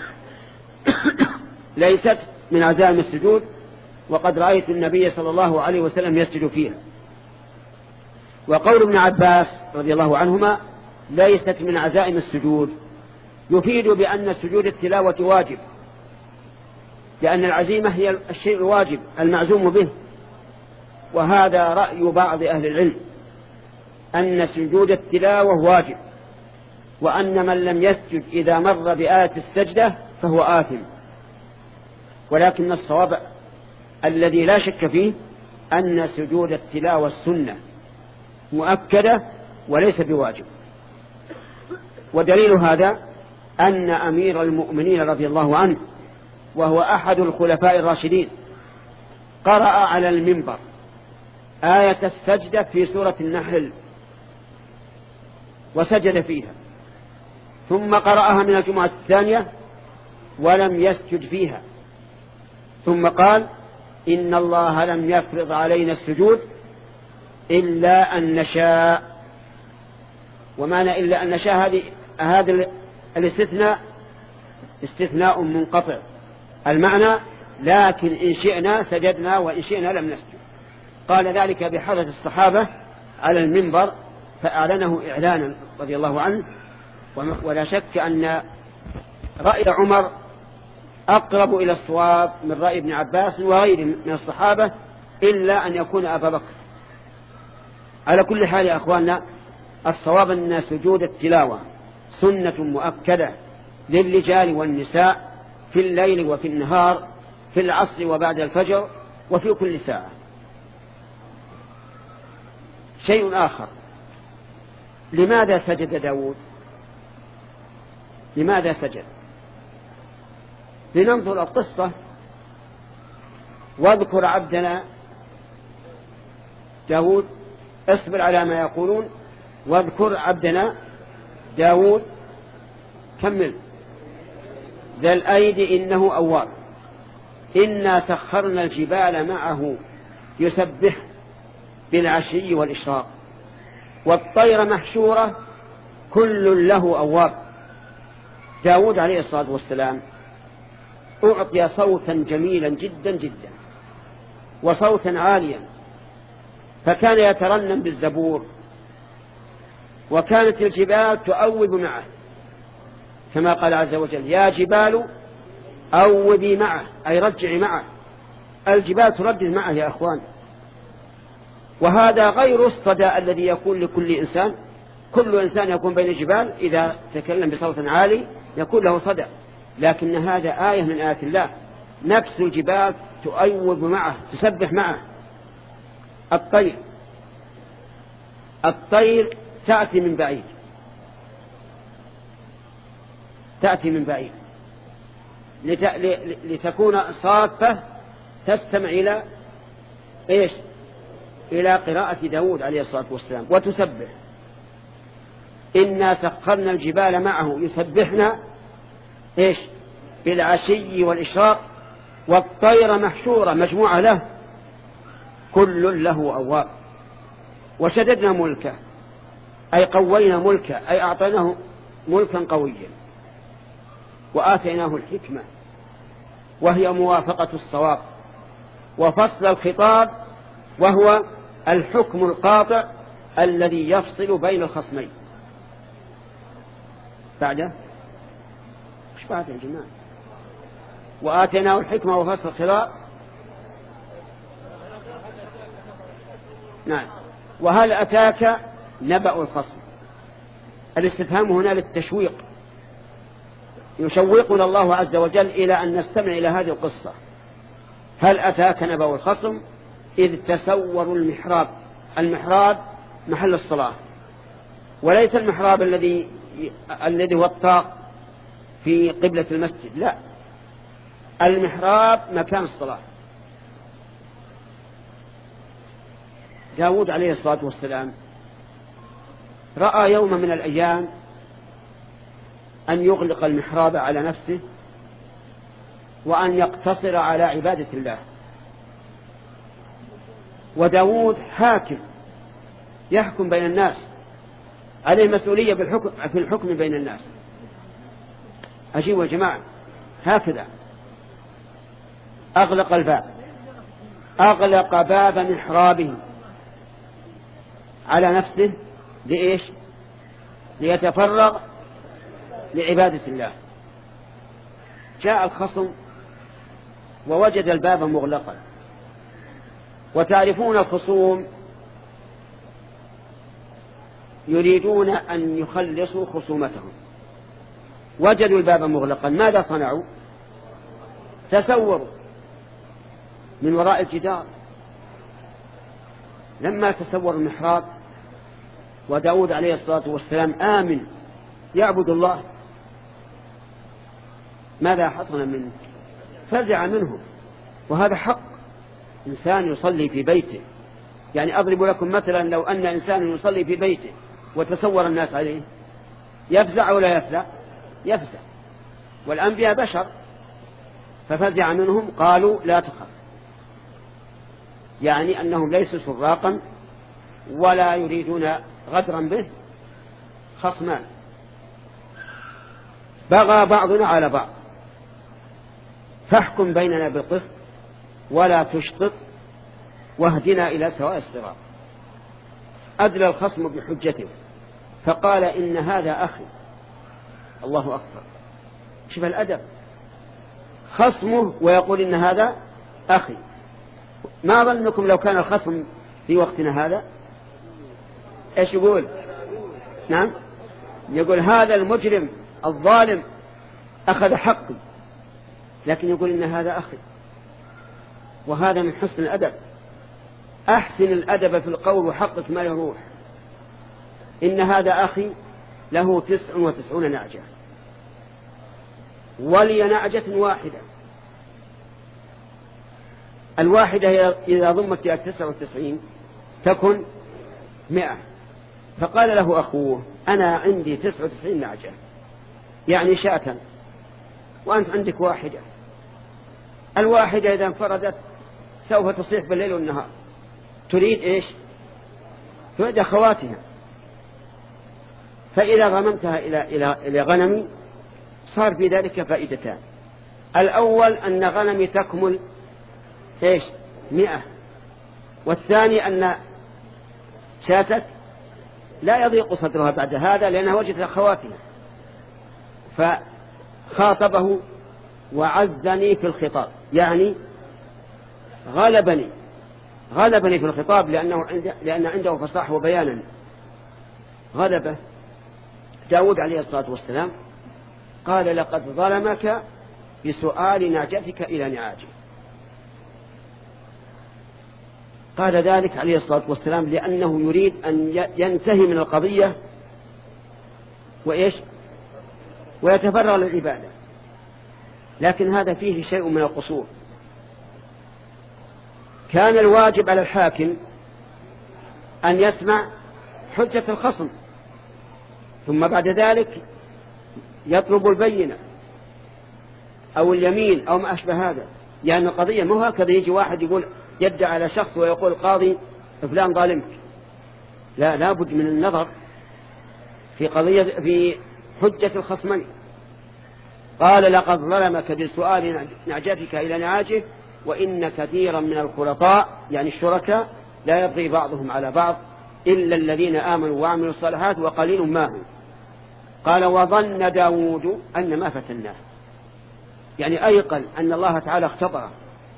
ليست من عزائم السجود وقد رأيت النبي صلى الله عليه وسلم يسجد فيها. وقول ابن عباس رضي الله عنهما ليست من عزائم السجود يفيد بأن سجود التلاوة واجب، لأن العزيمة هي الشيء الواجب المعزوم به. وهذا رأي بعض أهل العلم أن سجود التلاوة واجب، وأن من لم يسجد إذا مر بآية السجدة فهو آثم. ولكن الصواب الذي لا شك فيه أن سجود التلاوة السنة مؤكدة وليس بواجب. ودليل هذا أن أمير المؤمنين رضي الله عنه وهو أحد الخلفاء الراشدين قرأ على المنبر آية السجدة في سورة النحل وسجد فيها، ثم قرأها من الجمعة الثانية ولم يسجد فيها، ثم قال إن الله لم يفرض علينا السجود إلا أن نشاء. ومعنى إلا أن نشاء هذه هذا الاستثناء استثناء منقطع، المعنى لكن إن شئنا سجدنا وإن شئنا لم نسجد. قال ذلك بحضرة الصحابة على المنبر فأعلنه إعلانا رضي الله عنه. ولا شك أن رأي عمر أقرب إلى الصواب من رأي ابن عباس وغيره من الصحابة إلا أن يكون أبا بكر. على كل حال يا أخواننا الصواب أن سجود التلاوة سنة مؤكدة للرجال والنساء في الليل وفي النهار، في العصر وبعد الفجر، وفي كل ساعة. شيء آخر، لماذا سجد داود؟ لماذا سجد؟ لننظر القصة. واذكر عبدنا داود، اصبر على ما يقولون، واذكر عبدنا داود كمل ذا الأيد إنه أواب إنا سخرنا الجبال معه يسبح بالعشي والإشراق والطير محشورة كل له أواب. داود عليه الصلاة والسلام أعطي صوتا جميلا جدا جدا وصوتا عاليا، فكان يترنم بالزبور، وكانت الجبال تؤوب معه كما قال عز وجل يا جبال أوبي معه أي رجعي معه. الجبال تردد معه يا أخوان. وهذا غير الصدى الذي يكون لكل إنسان. كل إنسان يكون بين الجبال إذا تكلم بصوت عالي يكون له صدى، لكن هذا آية من آيات الله. نفس الجبال تؤوب معه تسبح معه. الطير الطير تأتي من بعيد تأتي من بعيد لت... لتكون صافة تستمع إلى إيش؟ إلى قراءة داود عليه الصلاة والسلام وتسبح. إنا سخرنا الجبال معه يسبحنا إيش؟ بالعشي والإشراق، والطير محشورة مجموعة له كل له أواب. وشددنا ملكه أي قوينا ملكه أي أعطيناه ملكا قويا. وآتيناه الحكمة وهي موافقة الصواب، وفصل الخطاب وهو الحكم القاطع الذي يفصل بين الخصمين. بعده مش بعد يا جماعة. وآتيناه الحكمة وفصل الخطاب. نعم. وهل أتاك نبأ الخصم؟ الاستفهام هنا للتشويق، يشوقنا الله عز وجل إلى أن نستمع إلى هذه القصة. هل أتاك نبأ الخصم إذ تسوروا المحراب. المحراب محل الصلاة، وليس المحراب الذي الذي هو الطاق في قبلة المسجد، لا، المحراب مكان الصلاة. داود عليه الصلاة والسلام رأى يوم من الأيام أن يغلق المحراب على نفسه وأن يقتصر على عبادة الله. وداود حاكم يحكم بين الناس، عليه مسؤولية بالحكم في الحكم بين الناس. أجيبوا يا جماعة. هكذا أغلق الباب، أغلق باب محرابه على نفسه لإيش؟ ليتفرغ لعبادة الله. جاء الخصم ووجد الباب مغلقا. وتعرفون الخصوم يريدون أن يخلصوا خصومتهم. وجدوا الباب مغلقا، ماذا صنعوا؟ تسوروا من وراء الجدار. لما تسوروا المحراب وداود عليه الصلاة والسلام آمن يعبد الله، ماذا حصل منه؟ فزع منه. وهذا حق. إنسان يصلي في بيته، يعني أضرب لكم مثلا، لو أن إنسان يصلي في بيته وتسور الناس عليه يفزع ولا يفزع؟ يفزع. والأنبياء بشر، ففزع منهم. قالوا لا تخف، يعني أنهم ليسوا سراقا ولا يريدون غدرا به. خصمان بغى بعضنا على بعض، فاحكم بيننا بالقسط ولا تشطط واهدنا إلى سواء الصراط. أدلى الخصم بحجته فقال إن هذا أخي. الله أكبر. شوف الأدب، خصمه ويقول إن هذا أخي. ما ظنكم لو كان الخصم في وقتنا هذا إيش يقول؟ نعم، يقول هذا المجرم الظالم أخذ حقي، لكن يقول إن هذا أخي. وهذا من حسن الأدب. أحسن الأدب في القول وحقق ما يروح. إن هذا أخي له تسع وتسعون نعجة ولي نعجة واحدة. الواحدة إذا ضمت إلى التسع والتسعين تكن مئة. فقال له أخوه أنا عندي تسع وتسعين نعجة، يعني شاة، وأنت عندك واحدة. الواحدة إذا انفردت سوف تصيح بالليل والنهار. تريد إيش؟ تريد أخواتها. فإذا غنمتها إلى إلى إلى غنمي صار في ذلك فائدتان. الأول أن غنمي تكمل إيش؟ مئة. والثاني أن شاتك لا يضيق صدرها بعد هذا لأنها وجدت أخواتها. فخاطبه وعزني في الخطاب، يعني غلبني غلبني في الخطاب لأنه عند لأن عنده فصاحة وبيانا. غلبه داود عليه الصلاة والسلام قال لقد ظلمك بسؤال نعجتك إلى نعاجه. قال ذلك عليه الصلاة والسلام لأنه يريد أن ينتهي من القضية وإيش ويتفرغ للعبادة، لكن هذا فيه شيء من القصور. كان الواجب على الحاكم أن يسمع حجة الخصم ثم بعد ذلك يطلب البينة أو اليمين أو ما أشبه هذا، يعني القضية مو هكذا يجي واحد يقول يدعي على شخص ويقول قاضي فلان ظالمك. لا، لابد من النظر في قضية في حجة الخصمين. قال لقد ظلمك بسؤال نعجتك إلى نعاجه وإن كثيرا من الخلطاء يعني الشركاء لا يبغي بعضهم على بعض إلا الذين آمنوا وعملوا الصالحات وقليل ما هم. قال وظن داود أن ما فتناه، يعني أيقن أن الله تعالى اختبره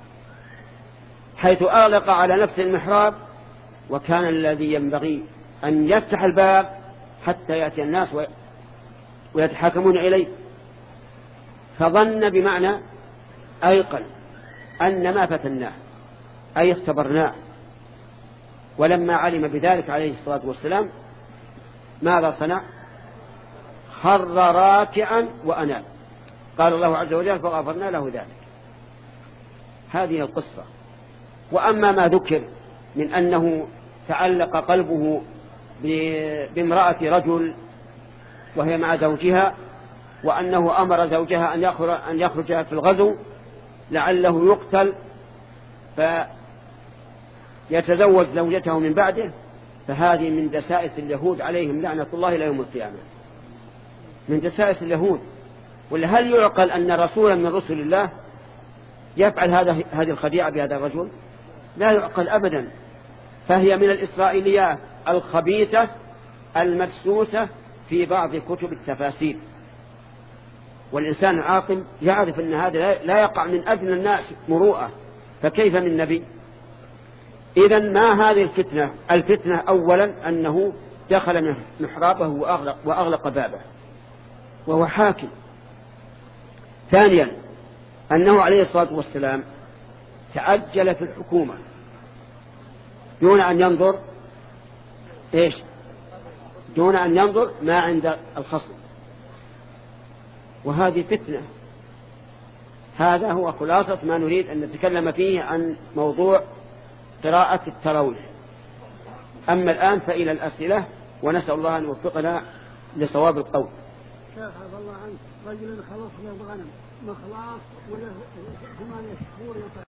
حيث أغلق على نفس المحراب، وكان الذي ينبغي أن يفتح الباب حتى يأتي الناس ويتحاكمون إليه. فظن بمعنى أيقن أن ما فتناه أي اختبرناه. ولما علم بذلك عليه الصلاة والسلام ماذا صنع؟ خر راكعا وأناب. قال الله عز وجل فغفرنا له ذلك. هذه القصة. وأما ما ذكر من أنه تعلق قلبه بامرأة رجل وهي مع زوجها، وأنه أمر زوجها أن يخرج في الغزو لعله يقتل فيتزوج زوجته من بعده، فهذه من دسائس اليهود عليهم لعنة الله إلى يوم القيامة، من دسائس اليهود. ولهل يعقل أن رسولا من رسل الله يفعل هذا هذه الخديعة بهذا الرجل؟ لا يعقل أبدا. فهي من الإسرائيليات الخبيثة المدسوسة في بعض كتب التفاسير. والإنسان العاقل يعرف أن هذا لا يقع من أدنى الناس مروءة، فكيف من نبي؟ إذن ما هذه الفتنة؟ الفتنة أولا أنه دخل محرابه وأغلق, وأغلق بابه وهو حاكم. ثانيا أنه عليه الصلاة والسلام تعجل في الحكومة دون أن ينظر إيش؟ دون أن ينظر ما عند الخصم، وهذه فتنة. هذا هو خلاصة ما نريد أن نتكلم فيه عن موضوع قراءة التراويح. أما الآن فإلى الأسئلة، ونسأل الله أن يوفقنا لصواب القول. شيخ عفى الله عنك، رجل خلص له غنم مخلاص وله ثمانية شهور